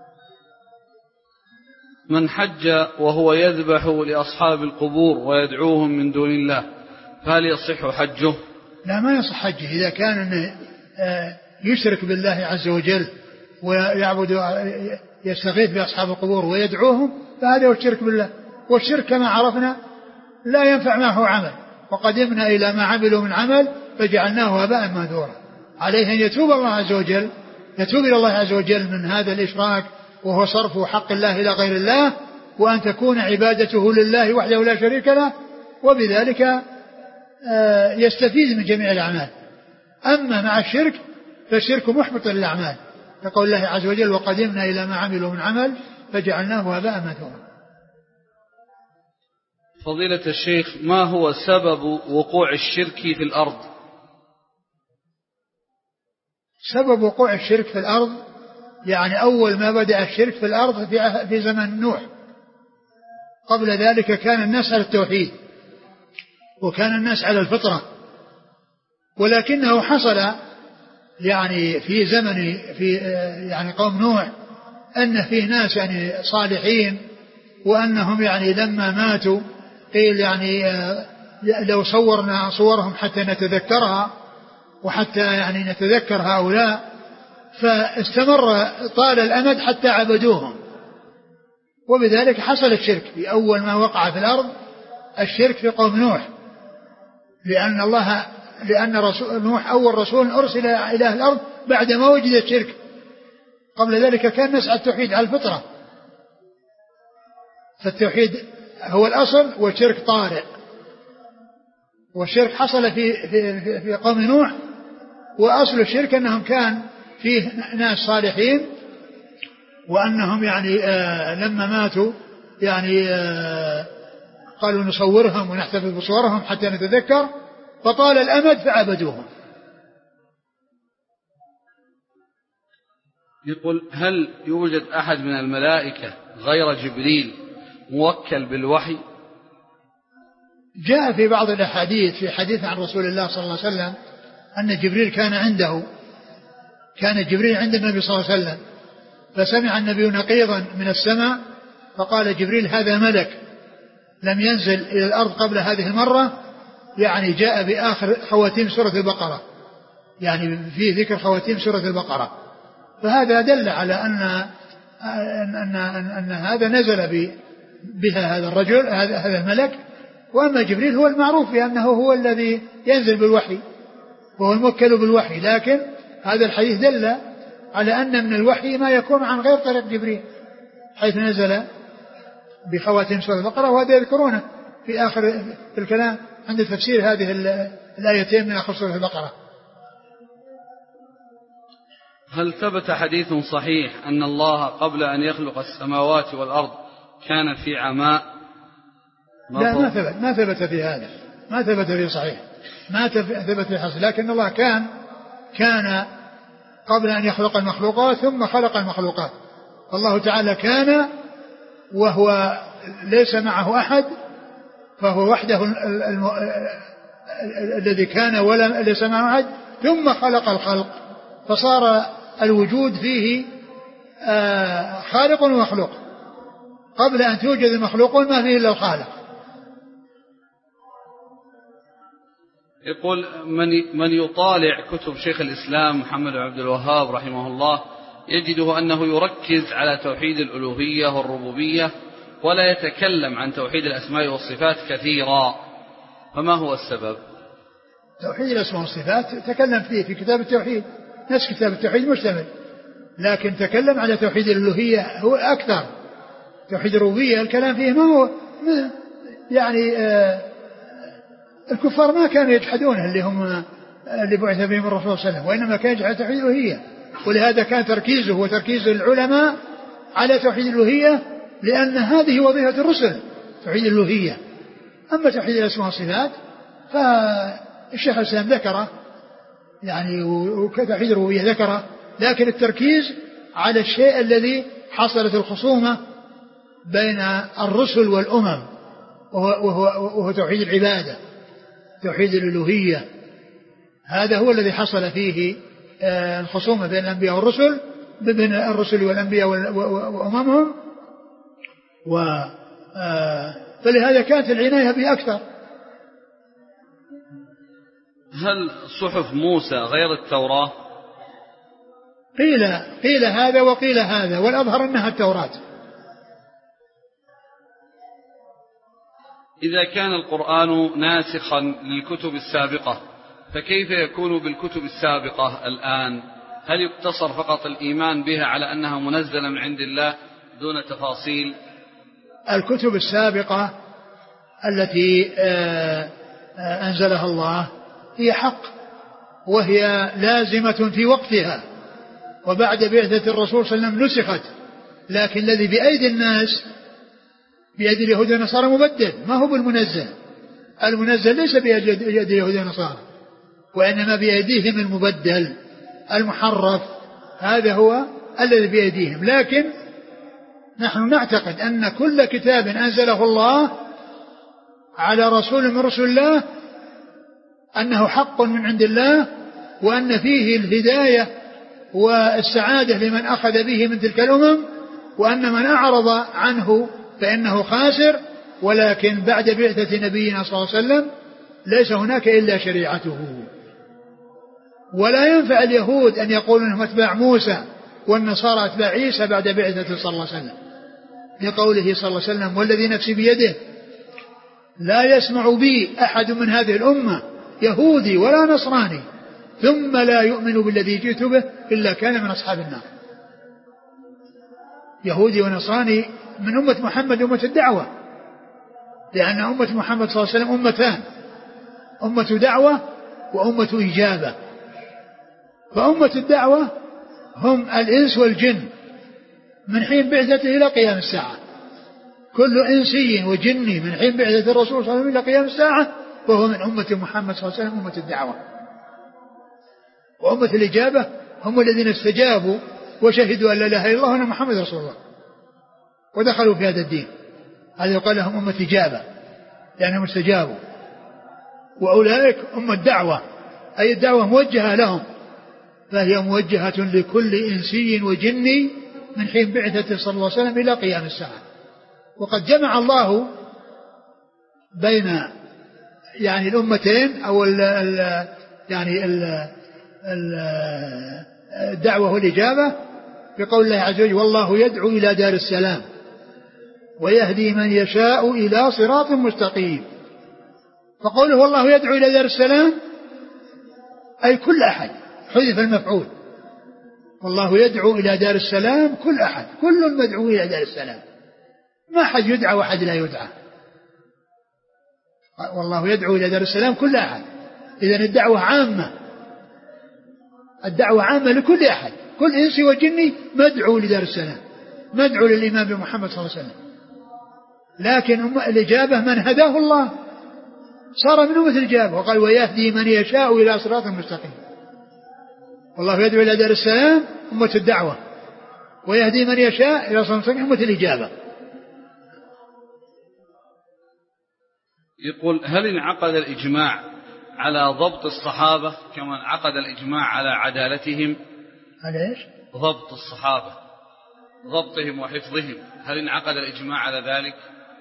من حج وهو يذبح لأصحاب القبور ويدعوهم من دون الله فهل يصح حجه؟ لا، ما يصح حجه إذا كان يشرك بالله عز وجل ويعبد يستغيث بأصحاب القبور ويدعوهم، فهذا هو الشرك بالله، والشرك كما عرفنا لا ينفع معه عمل، وقدمنا إلى ما عملوا من عمل فجعلناه هباء منثورا. عليه أن يتوب الله عز وجل يتوب إلى الله عز وجل من هذا الإشراك وهو صرف حق الله إلى غير الله، وأن تكون عبادته لله وحده لا شريك له، وبذلك يستفيد من جميع الأعمال. أما مع الشرك فالشرك محبط للأعمال، كقول الله عز وجل وقدمنا إلى ما عملوا من عمل فجعلناه هباء منثورا. فضيلة الشيخ، ما هو سبب وقوع الشرك في الأرض؟ سبب وقوع الشرك في الأرض يعني أول ما بدأ الشرك في الأرض في زمن نوح. قبل ذلك كان الناس على التوحيد وكان الناس على الفطرة، ولكنه حصل يعني في زمن في يعني قوم نوح أن فيه ناس يعني صالحين، وأنهم يعني لما ماتوا قيل يعني لو صورنا صورهم حتى نتذكرها وحتى يعني نتذكر هؤلاء، فاستمر طال الأمد حتى عبدوهم، وبذلك حصل الشرك. في أول ما وقع في الأرض الشرك في قوم نوح، لأن الله لأن رسول نوح أول رسول أرسل إلى الأرض بعد ما وجد الشرك. قبل ذلك كان نسعى التوحيد على الفطرة، فالتوحيد هو الأصل والشرك طارئ، والشرك حصل في في في قوم نوح. وأصل الشرك أنهم كان فيه ناس صالحين وأنهم يعني آه لما ماتوا يعني آه قالوا نصورهم ونحتفظ بصورهم حتى نتذكر، فطال الأمد فعبدوهم. يقول هل يوجد أحد من الملائكة غير جبريل موكل بالوحي؟ جاء في بعض الأحاديث في حديث عن رسول الله صلى الله عليه وسلم أن جبريل كان عنده كان جبريل عند النبي صلى الله عليه وسلم، فسمع النبي نقيضا من السماء فقال جبريل هذا ملك لم ينزل إلى الأرض قبل هذه المرة، يعني جاء بآخر خواتيم سورة البقرة، يعني في ذكر خواتيم سورة البقرة، فهذا دل على أن أن, أن, أن, أن هذا نزل بها هذا الرجل هذا الملك. وأما جبريل هو المعروف بأنه هو الذي ينزل بالوحي وهو الموكل بالوحي، لكن هذا الحديث دل على أن من الوحي ما يكون عن غير طريق جبريل، حيث نزل بخواتيم سورة البقرة، وهذا يذكرونه في آخر في الكلام عند تفسير هذه الآيتين من آخر سورة البقرة. هل ثبت حديث صحيح أن الله قبل أن يخلق السماوات والأرض كان في عماء؟ لا ما ثبت ما ثبت في هذا، ما ثبت في صحيح، ما ثبت في حصر، لكن الله كان كان قبل أن يخلق المخلوقات ثم خلق المخلوقات. الله تعالى كان وهو ليس معه أحد، فهو وحده الذي كان ولا ليس معه أحد، ثم خلق الخلق فصار الوجود فيه خالق ومخلوق، قبل أن توجد المخلوق ما فيه إلا الخالق. يقول من من يطالع كتب شيخ الإسلام محمد بن عبد الوهاب رحمه الله يجده أنه يركز على توحيد الألوهية والربوبية ولا يتكلم عن توحيد الأسماء والصفات كثيرا، فما هو السبب؟ توحيد الأسماء والصفات تكلم فيه في كتاب التوحيد، نفس كتاب التوحيد مشتمل، لكن تكلم على توحيد الألوهية هو أكثر. توحيد الربوبية الكلام فيه ما هو يعني آه الكفار ما كانوا يجحدونه اللي هم اللي بعث بهم الرسول صلى الله عليه وسلم، وإنما كان يجحد توحيد الألوهية، ولهذا كان تركيزه وتركيز العلماء على توحيد الألوهية، لأن هذه وظيفة الرسل توحيد الألوهية. أما توحيد الأسماء والصفات فالشيخ الإسلام ذكره يعني وكتوحيد الربوبية ذكره، لكن التركيز على الشيء الذي حصلت الخصومة بين الرسل والأمم، وهو, وهو, وهو توحيد العبادة توحيد الألوهية. هذا هو الذي حصل فيه الخصومة بين الأنبياء والرسل، بين الرسل والأنبياء وأممهم، فلهذا كانت العناية به أكثر. هل صحف موسى غير التوراة؟ قيل قيل هذا وقيل هذا، والأظهر أنها التوراة. إذا كان القرآن ناسخا للكتب السابقة فكيف يكون بالكتب السابقة الآن؟ هل يقتصر فقط الإيمان بها على أنها منزلة من عند الله دون تفاصيل؟ الكتب السابقة التي أنزلها الله هي حق، وهي لازمة في وقتها، وبعد بعثة الرسول صلى الله عليه وسلم نسخت، لكن الذي بأيدي الناس بيد اليهود والنصارى مبدل، ما هو بالمنزل. المنزل ليس بيد اليهود والنصارى، وإنما بأيديهم المبدل المحرف، هذا هو الذي بأيديهم. لكن نحن نعتقد أن كل كتاب أنزله الله على رسول من رسل الله أنه حق من عند الله، وأن فيه الهداية والسعادة لمن أخذ به من تلك الأمم، وأن من أعرض عنه فإنه خاسر. ولكن بعد بعثة نبينا صلى الله عليه وسلم ليس هناك إلا شريعته، ولا ينفع اليهود أن يقولوا أنهم أتباع موسى والنصارى أتباع عيسى بعد بعثة صلى الله عليه وسلم، لقوله صلى الله عليه وسلم والذي نفسي بيده لا يسمع بي أحد من هذه الأمة يهودي ولا نصراني ثم لا يؤمن بالذي جئت به إلا كان من أصحاب النار. يهودي ونصراني من أمة محمد أمة الدعوة، لأن أمة محمد صلى الله عليه وسلم أمتان، أمة دعوة وأمة إجابة. فأمة الدعوة هم الإنس والجن، من حين بعثته إلى قيام الساعة. كل إنسي وجني من حين بعثة الرسول صلى الله عليه وسلم إلى قيام الساعة وهو من أمة محمد صلى الله عليه وسلم، أمة الدعوة. وأمة الإجابة هم الذين استجابوا وشهدوا أن لا إله إلا الله وأن محمد رسول الله ودخلوا في هذا الدين. هذا يقال لهم أمة إجابة لأنهم استجابوا. وأولئك أمة الدعوة، أي الدعوة موجهة لهم، فهي موجهة لكل إنسي وجني من حين بعثته صلى الله عليه وسلم إلى قيام الساعة. وقد جمع الله بين يعني الأمتين أو ال ال يعني ال ال الدعوة والإجابة بقول الله عز وجل: والله يدعو إلى دار السلام ويهدي من يشاء إلى صراط مستقيم. فقوله والله يدعو إلى دار السلام أي كل أحد، حذف المفعول. والله يدعو إلى دار السلام كل أحد، كل مدعو إلى دار السلام، ما أحد يدعى وأحد لا يدعى. والله يدعو إلى دار السلام كل أحد، إذن الدعوة عامة، الدعوة عامة لكل أحد، كل إنسي وجني مدعو لدار السلام، مدعو للإمام بمحمد صلى الله عليه وسلم. لكن الإجابة من هداه الله صار من أمة الإجابة، وقال: ويهدي من يشاء إلى صراط مستقيم. والله يدعو إلى دار السلام أمة الدعوة، ويهدي من يشاء إلى صراط مستقيم أمة الإجابة. يقول: هل انعقد الإجماع على ضبط الصحابة كما انعقد الإجماع على عدالتهم؟ على إيش؟ ضبط الصحابة، ضبطهم وحفظهم، هل انعقد الإجماع على ذلك؟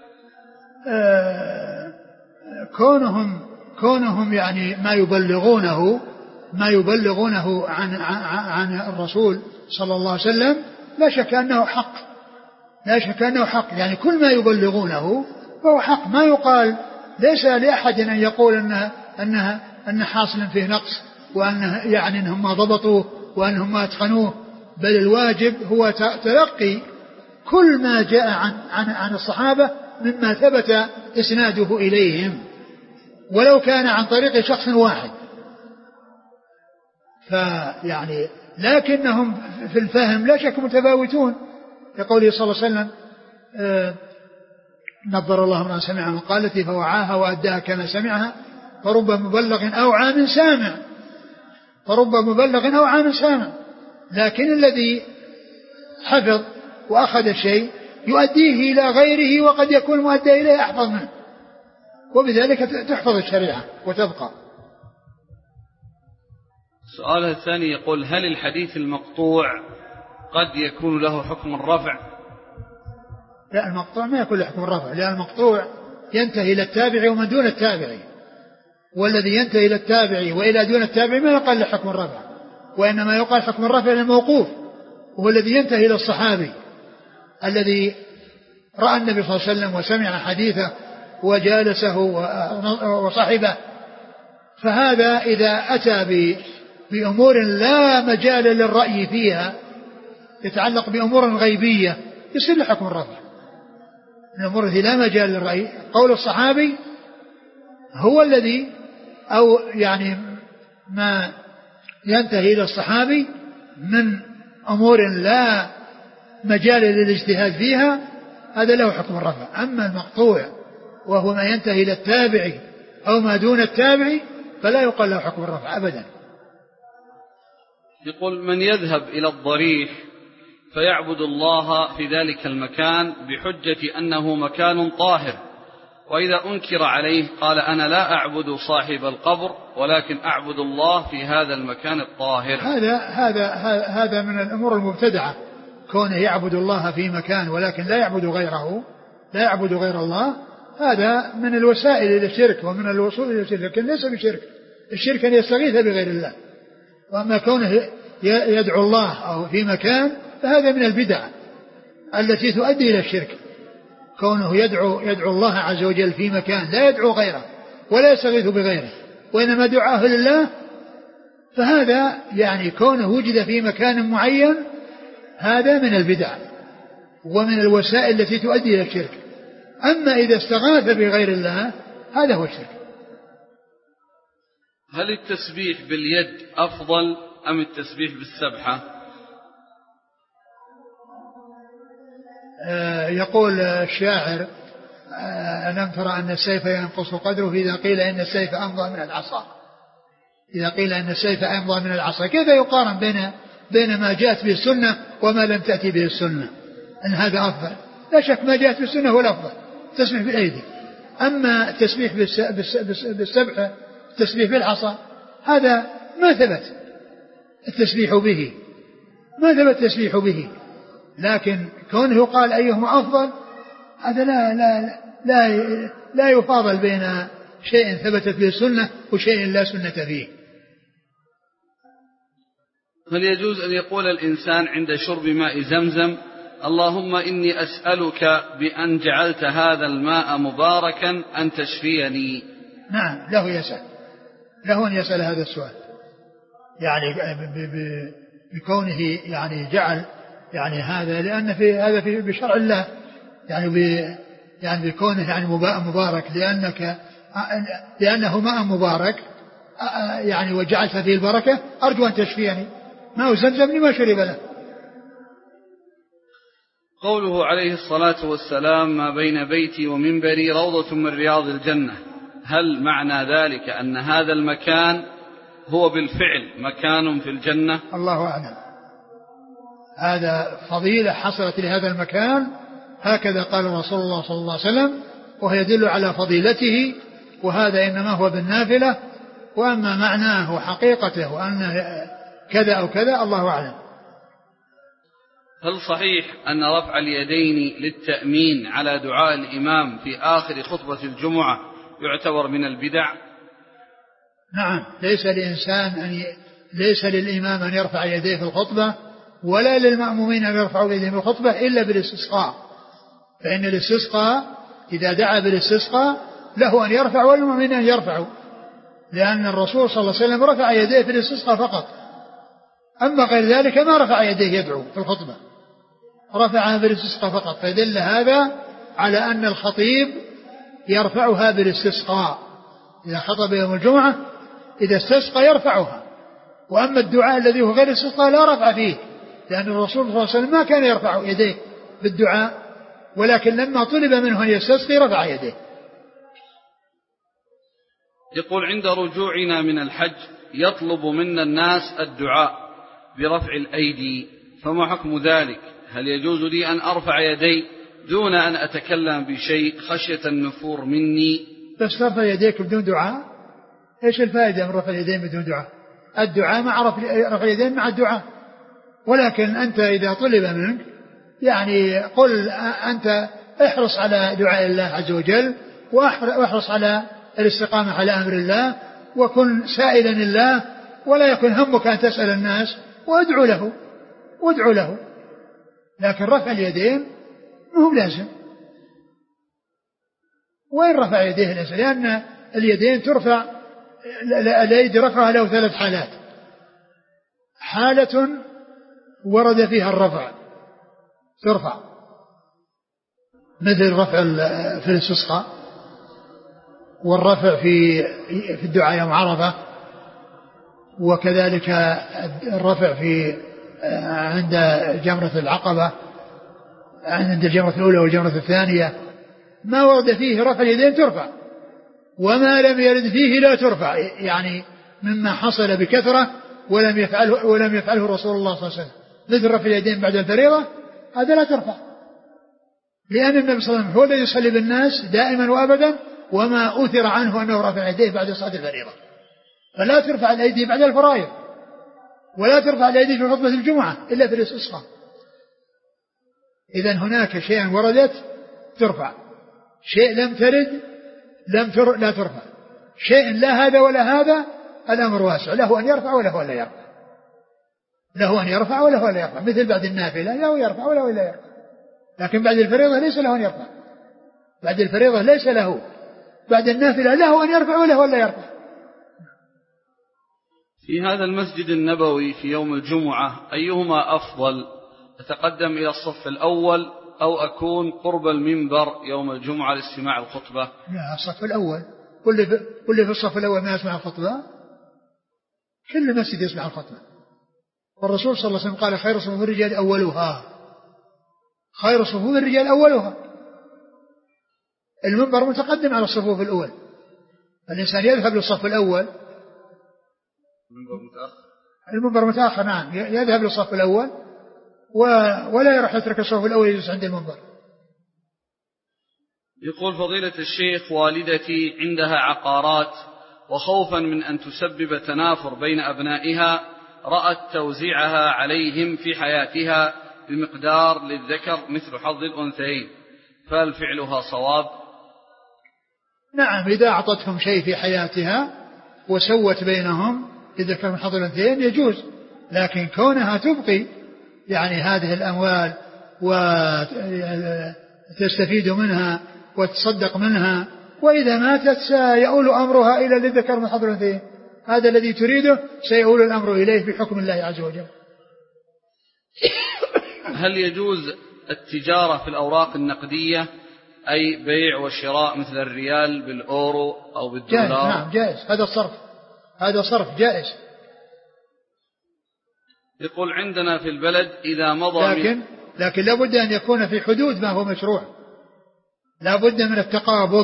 آه كونهم كونهم يعني ما يبلغونه ما يبلغونه عن عن الرسول صلى الله عليه وسلم لا شك أنه حق، لا شك أنه حق، يعني كل ما يبلغونه فهو حق. ما يقال، ليس لأحد أن يقول أنها أنها أن حاصل فيه نقص، وأنه يعني أنهم ما ضبطوه وأنهم ما أتقنوه، بل الواجب هو تلقي كل ما جاء عن عن عن الصحابة مما ثبت إسناده إليهم، ولو كان عن طريق شخص واحد. فيعني لكنهم في الفهم لا شك متفاوتون، كقوله صلى الله عليه وسلم: آه نظر الله من سمع مقالتي فوعاها وأداها كما سمعها، فرب مبلغ أوعى من سامع، فرب مبلغ أوعى من سامع. لكن الذي حفظ وأخذ الشيء يؤديه إلى غيره، وقد يكون مؤدى إليه أحفظ منه، وبذلك تحفظ الشريعة وتبقى. السؤال الثاني يقول: هل الحديث المقطوع قد يكون له حكم الرفع؟ لا، المقطوع ما يكون له حكم الرفع، لأن المقطوع ينتهي إلى التابع ومن دون التابع، والذي ينتهي إلى التابع وإلى دون التابع ما يقال له حكم الرفع، وإنما يقال حكم الرفع للموقوف، وهو الذي ينتهي إلى الصحابي الذي رأى النبي صلى الله عليه وسلم وسمع حديثه وجالسه وصحبه. فهذا إذا أتى بأمور لا مجال للرأي فيها يتعلق بأمور غيبية يصير له حكم الرفع. الأمور التي لا مجال للرأي، قول الصحابي هو الذي أو يعني ما ينتهي إلى الصحابي من أمور لا مجال للاجتهاد فيها، هذا له حكم الرفع. أما المقطوع وهو ما ينتهي إلى التابع أو ما دون التابع فلا يقال له حكم الرفع أبدا. يقول: من يذهب إلى الضريح فيعبد الله في ذلك المكان بحجة أنه مكان طاهر، وإذا أنكر عليه قال: أنا لا أعبد صاحب القبر ولكن أعبد الله في هذا المكان الطاهر. هذا هذا هذا من الأمور المبتدعة، كونه يعبد الله في مكان ولكن لا يعبد غيره، لا يعبد غير الله، هذا من الوسائل إلى الشرك ومن الوصول إلى الشرك، لكن ليس بشرك. الشرك أن يستغيث بغير الله، وأما كونه يدعو الله أو في مكان فهذا من البدع التي تؤدي إلى الشرك. كونه يدعو يدعو الله عز وجل في مكان لا يدعو غيره ولا يستغيث بغيره وإنما دعاه لله، فهذا يعني كونه وجد في مكان معين هذا من البدع ومن الوسائل التي تؤدي إلى الشرك. أما إذا استغاث بغير الله هذا هو الشرك. هل التسبيح باليد أفضل أم التسبيح بالسبحة؟ يقول الشاعر ألم ترى أن السيف ينقص قدره إذا قيل إن السيف أمضى من العصا إذا قيل إن السيف أمضى من العصا. كيف يقارن بين بين ما جاءت به السنة وما لم تأتي به السنة؟ أن هذا أفضل. لا شك ما جاءت به السنة هو الأفضل، التسبيح بالأيدي. أما التسبيح بالسبع التسبيح بالعصا هذا ما ثبت التسبيح به ما ثبت التسبيح به لكن كونه قال أيهما أفضل هذا لا لا لا لا يفاضل بين شيء ثبتت به السنة وشيء لا سنة فيه. هل يجوز أن يقول الإنسان عند شرب ماء زمزم اللهم إني أسألك بأن جعلت هذا الماء مباركا أن تشفيني؟ نعم له يسأل له أن يسأل هذا السؤال، يعني بكونه يعني جعل يعني هذا لأن في هذا في بشرع الله يعني ب يعني بكونه يعني مبارك لأنك لأنه ماء مبارك يعني وجعلت فيه البركة أرجو أن تشفيني. ماء زمزم لما شرب له. قوله عليه الصلاة والسلام ما بين بيتي ومنبري روضة من رياض الجنة، هل معنى ذلك أن هذا المكان هو بالفعل مكان في الجنة؟ الله أعلم. هذا فضيلة حصلت لهذا المكان هكذا قال رسول الله صلى الله عليه وسلم، وهو يدل على فضيلته، وهذا إنما هو بالنافلة، وأما معناه وحقيقته وأنه كذا أو كذا الله أعلم. هل صحيح أن رفع اليدين للتأمين على دعاء الإمام في آخر خطبة الجمعة يعتبر من البدع؟ نعم، ليس لإنسان أن ي... ليس للإمام أن يرفع يديه في الخطبة ولا للمأمومين أن يرفعوا يديهم في الخطبة إلا بالاستسقاء، فإن الاستسقاء إذا دعا بالاستسقاء له أن يرفع والمؤمنين أن يرفعوا، لأن الرسول صلى الله عليه وسلم رفع يديه في الاستسقاء فقط، أما غير ذلك ما رفع يديه يدعو في الخطبة، رفعها في الاستسقاء فقط، فيدل هذا على أن الخطيب يرفعها بالاستسقاء إذا خطب يوم الجمعة، إذا استسقى يرفعها. وأما الدعاء الذي هو غير الاستسقاء لا رفع فيه، لأن الرسول صلى الله عليه وسلم ما كان يرفع يديه بالدعاء، ولكن لما طلب منه أن يستسقي رفع يديه. يقول عند رجوعنا من الحج يطلب منا الناس الدعاء برفع الأيدي، فما حكم ذلك؟ هل يجوز لي أن أرفع يدي دون أن أتكلم بشيء خشية النفور مني؟ بس ترفع يديك بدون دعاء، إيش الفائدة من رفع اليدين بدون دعاء؟ الدعاء مع رفع اليدين مع الدعاء، ولكن أنت إذا طلب منك يعني قل أنت احرص على دعاء الله عز وجل، واحرص على الاستقامة على أمر الله، وكن سائلا الله، ولا يكن همك أن تسأل الناس، وادعو له وادعو له لكن رفع اليدين مو لازم. وين رفع يديه الإنسان؟ لأن اليدين ترفع، اليد رفعها له ثلاث حالات: حالة ورد فيها الرفع ترفع مثل رفع في الاستسقاء، والرفع في في الدعاء يوم عرفة، وكذلك الرفع في عند جمرة العقبة، عند الجمرة الأولى والجمرة الثانية. ما ورد فيه رفع اليدين ترفع، وما لم يرد فيه لا ترفع، يعني مما حصل بكثرة ولم يفعله ولم يفعله رسول الله صلى الله عليه وسلم، مثل رفع اليدين بعد الفريضة، هذا لا ترفع، لأن النبي صلى الله عليه وسلم هو الذي يصلي بالناس دائما وأبدا، وما أثر عنه أنه رفع يديه بعد صلاة الفريضة، فلا ترفع الأيدي بعد الفرائض، ولا ترفع الأيدي في خطبة الجمعة إلا في الاستسقاء. إذن هناك شيء وردت ترفع، شيء لم ترد لم تر... لا ترفع، شيء لا هذا ولا هذا، الأمر واسع، له أن يرفع وله أن لا يرفع، له أن يرفع وله أن لا يرفع، مثل بعد النافلة له يرفع وله أن لا يرفع، لكن بعد الفريضة ليس له أن يرفع، بعد الفريضة ليس له، بعد النافلة له أن يرفع وله أن لا يرفع. في هذا المسجد النبوي في يوم الجمعة أيهما أفضل، أتقدم إلى الصف الأول أو أكون قرب المنبر يوم الجمعة لاستماع الخطبة؟ لا، الصف الأول، كل في, كل في الصف الأول ما يسمع الخطبة، كل مسجد يسمع الخطبة، والرسول صلى الله عليه وسلم قال خير صفوف الرجال أولها، خير صفوف الرجال أولها. المنبر متقدم على الصفوف الأول، الإنسان يذهب للصف الأول. المنبر متأخر. المنبر متأخر نعم، يذهب للصف الأول ولا يروح يترك الصف الأول يجلس عند المنبر. يقول فضيلة الشيخ والدتي عندها عقارات، وخوفا من أن تسبب تنافر بين أبنائها رأت توزيعها عليهم في حياتها بمقدار للذكر مثل حظ الأنثيين، فهل فعلها صواب؟ نعم، إذا أعطتهم شيء في حياتها وسوت بينهم للذكر مثل حظ الأنثيين يجوز، لكن كونها تبقي يعني هذه الأموال وتستفيد منها وتصدق منها، وإذا ماتت سيؤول أمرها إلى للذكر مثل حظ الأنثيين، هذا الذي تريده سيؤول الأمر إليه بحكم الله عز وجل. هل يجوز التجارة في الأوراق النقدية، أي بيع وشراء مثل الريال بالأورو أو بالدولار؟ جائز، نعم جائز، هذا الصرف، هذا صرف جائز. يقول عندنا في البلد إذا مضى لكن من لكن لا بد أن يكون في حدود ما هو مشروع، لا بد من التقابض،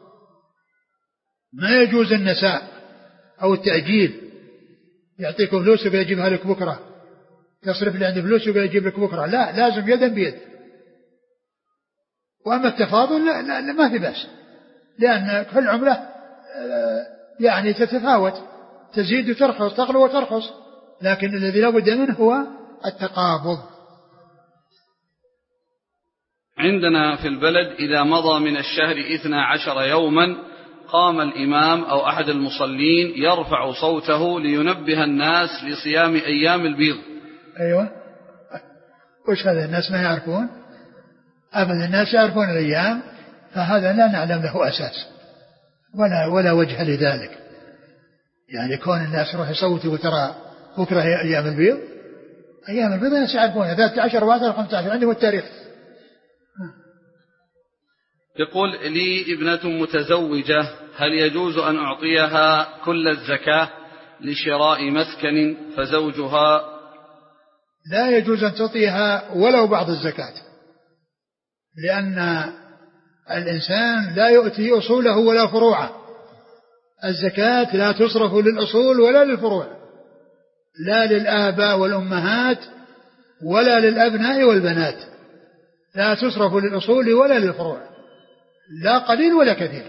ما يجوز النساء أو التأجيل، يعطيك فلوس ويقول يجيبها لك بكرة، تصرف لي عندي فلوس ويقول يجيب لك بكرة، لا، لازم يدا بيد. وأما التفاضل لا, لا, لا ما في بأس، لأن في العملة يعني تتفاوت، تزيد وترخص، تغلو وترخص، لكن الذي لا بد منه هو التقابض. عندنا في البلد إذا مضى من الشهر اثنا عشر يوما قام الإمام أو أحد المصلين يرفع صوته لينبه الناس لصيام أيام البيض. أيوة، وش هذا؟ الناس ما يعرفون أبدا، الناس يعرفون الأيام، فهذا لا نعلم له أساس ولا ولا وجه لذلك. يعني كون الناس يروح يصوتوا وترى بكرة هي أيام البيض، أيام البيض الناس يعرفونها، ثلاثة عشر وعشرة وخمسة عشر عندهم التاريخ. يقول لي ابنة متزوجة، هل يجوز أن أعطيها كل الزكاة لشراء مسكن فزوجها؟ لا يجوز أن تعطيها ولو بعض الزكاة، لأن الإنسان لا يؤتي أصوله ولا فروعه، الزكاة لا تصرف للأصول ولا للفروع، لا للآباء والأمهات ولا للأبناء والبنات، لا تصرف للأصول ولا للفروع، لا قليل ولا كثير.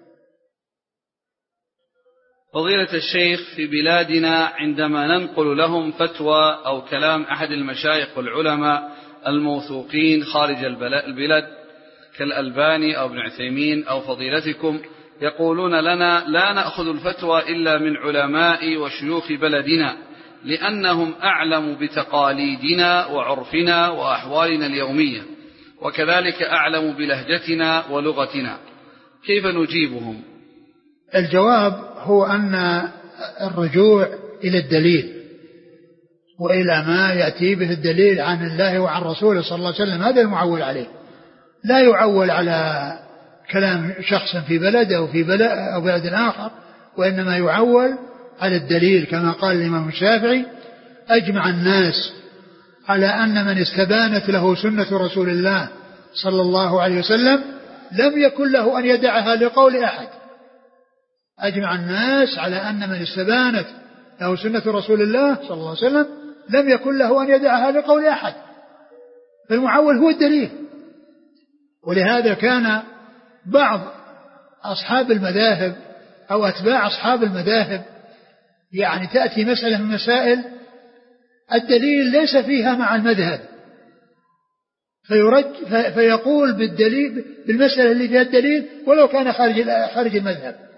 فضيلة الشيخ، في بلادنا عندما ننقل لهم فتوى أو كلام أحد المشايخ والعلماء الموثوقين خارج البلاد كالألباني أو ابن عثيمين أو فضيلتكم، يقولون لنا لا نأخذ الفتوى إلا من علماء وشيوخ بلدنا لأنهم أعلم بتقاليدنا وعرفنا وأحوالنا اليومية، وكذلك أعلم بلهجتنا ولغتنا، كيف نجيبهم؟ الجواب هو أن الرجوع إلى الدليل وإلى ما يأتي به الدليل عن الله وعن رسوله صلى الله عليه وسلم، هذا المعول عليه، لا يعول على كلام شخص في بلد أو في بلد أو بلد آخر، وإنما يعول على الدليل، كما قال الإمام الشافعي: أجمع الناس على أن من استبانت له سنة رسول الله صلى الله عليه وسلم لم يكن له أن يدعها لقول أحد. أجمع الناس على أن من استبانت له سنة رسول الله صلى الله عليه وسلم لم يكن له أن يدعها لقول أحد، فالمعول هو الدليل. ولهذا كان بعض أصحاب المذاهب أو أتباع أصحاب المذاهب يعني تأتي مسألة من مسائل الدليل ليس فيها مع المذهب، فيرج فيقول بالدليل بالمسألة اللي فيها الدليل ولو كان خارج خارج المذهب.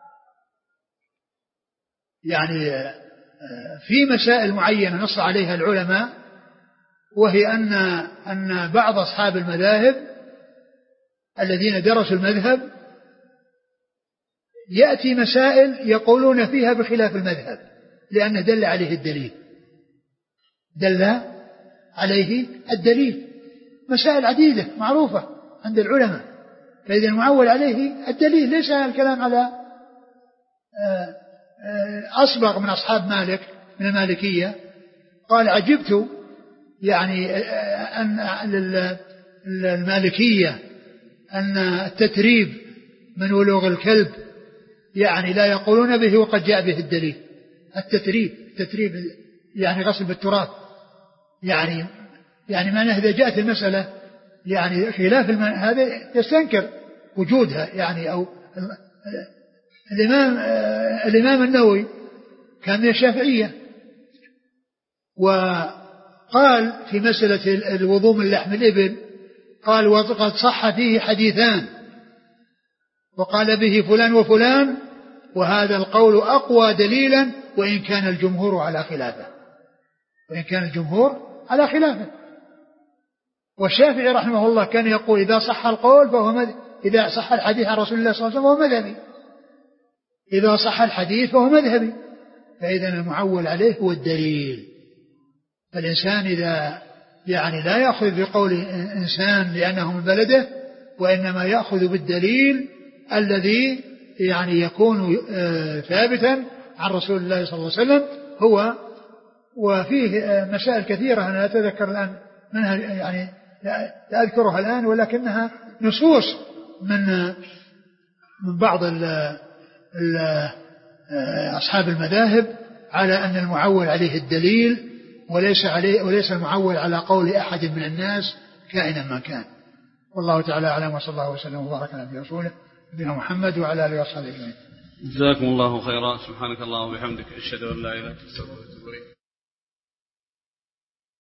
يعني في مسائل معينة نص عليها العلماء، وهي أن أن بعض أصحاب المذاهب الذين درسوا المذهب يأتي مسائل يقولون فيها بخلاف المذهب لأنه دل عليه الدليل، دل عليه الدليل، مسائل عديدة معروفة عند العلماء، فإذا المعول عليه الدليل، ليس الكلام على أصبغ من أصحاب مالك من المالكية. قال: عجبت يعني أن المالكية أن التتريب من ولوغ الكلب يعني لا يقولون به وقد جاء به الدليل. التتريب التتريب يعني غسل بالتراب، يعني يعني معناه إذا جاءت المسألة يعني خلاف هذا يستنكر وجودها يعني. أو الإمام الإمام النووي كان من الشافعية وقال في مسألة الوضوء من لحم الإبل قال وقد صح فيه حديثان وقال به فلان وفلان وهذا القول أقوى دليلا وإن كان الجمهور على خلافه وإن كان الجمهور على خلافه. والشافعي رحمه الله كان يقول إذا صح القول فهو مذهب، إذا صح الحديث عن رسول الله صلى الله عليه وسلم فهو مذهبي، إذا صح الحديث فهو مذهبي. فإذا المعول عليه هو الدليل. فالإنسان إذا يعني لا يأخذ بقول إنسان لأنه من بلده وإنما يأخذ بالدليل الذي يعني يكون ثابتا عن رسول الله صلى الله عليه وسلم هو. وفيه مسائل كثيرة أنا لا أتذكر الآن منها يعني لا أذكرها الآن ولكنها نصوص من من بعض ال ال أصحاب المذاهب على أن المعول عليه الدليل وليس عليه وليس المعول على قول أحد من الناس كائنا ما كان. والله تعالى أعلم وصلى الله وسلم وبارك على نبينا ورسوله نبينا محمد وعلى آله وصحبه أجمعين. جزاكم الله خيرا. سبحانك اللهم وبحمدك أشهد أن لا إله إلا أنت أستغفرك وأتوب إليك.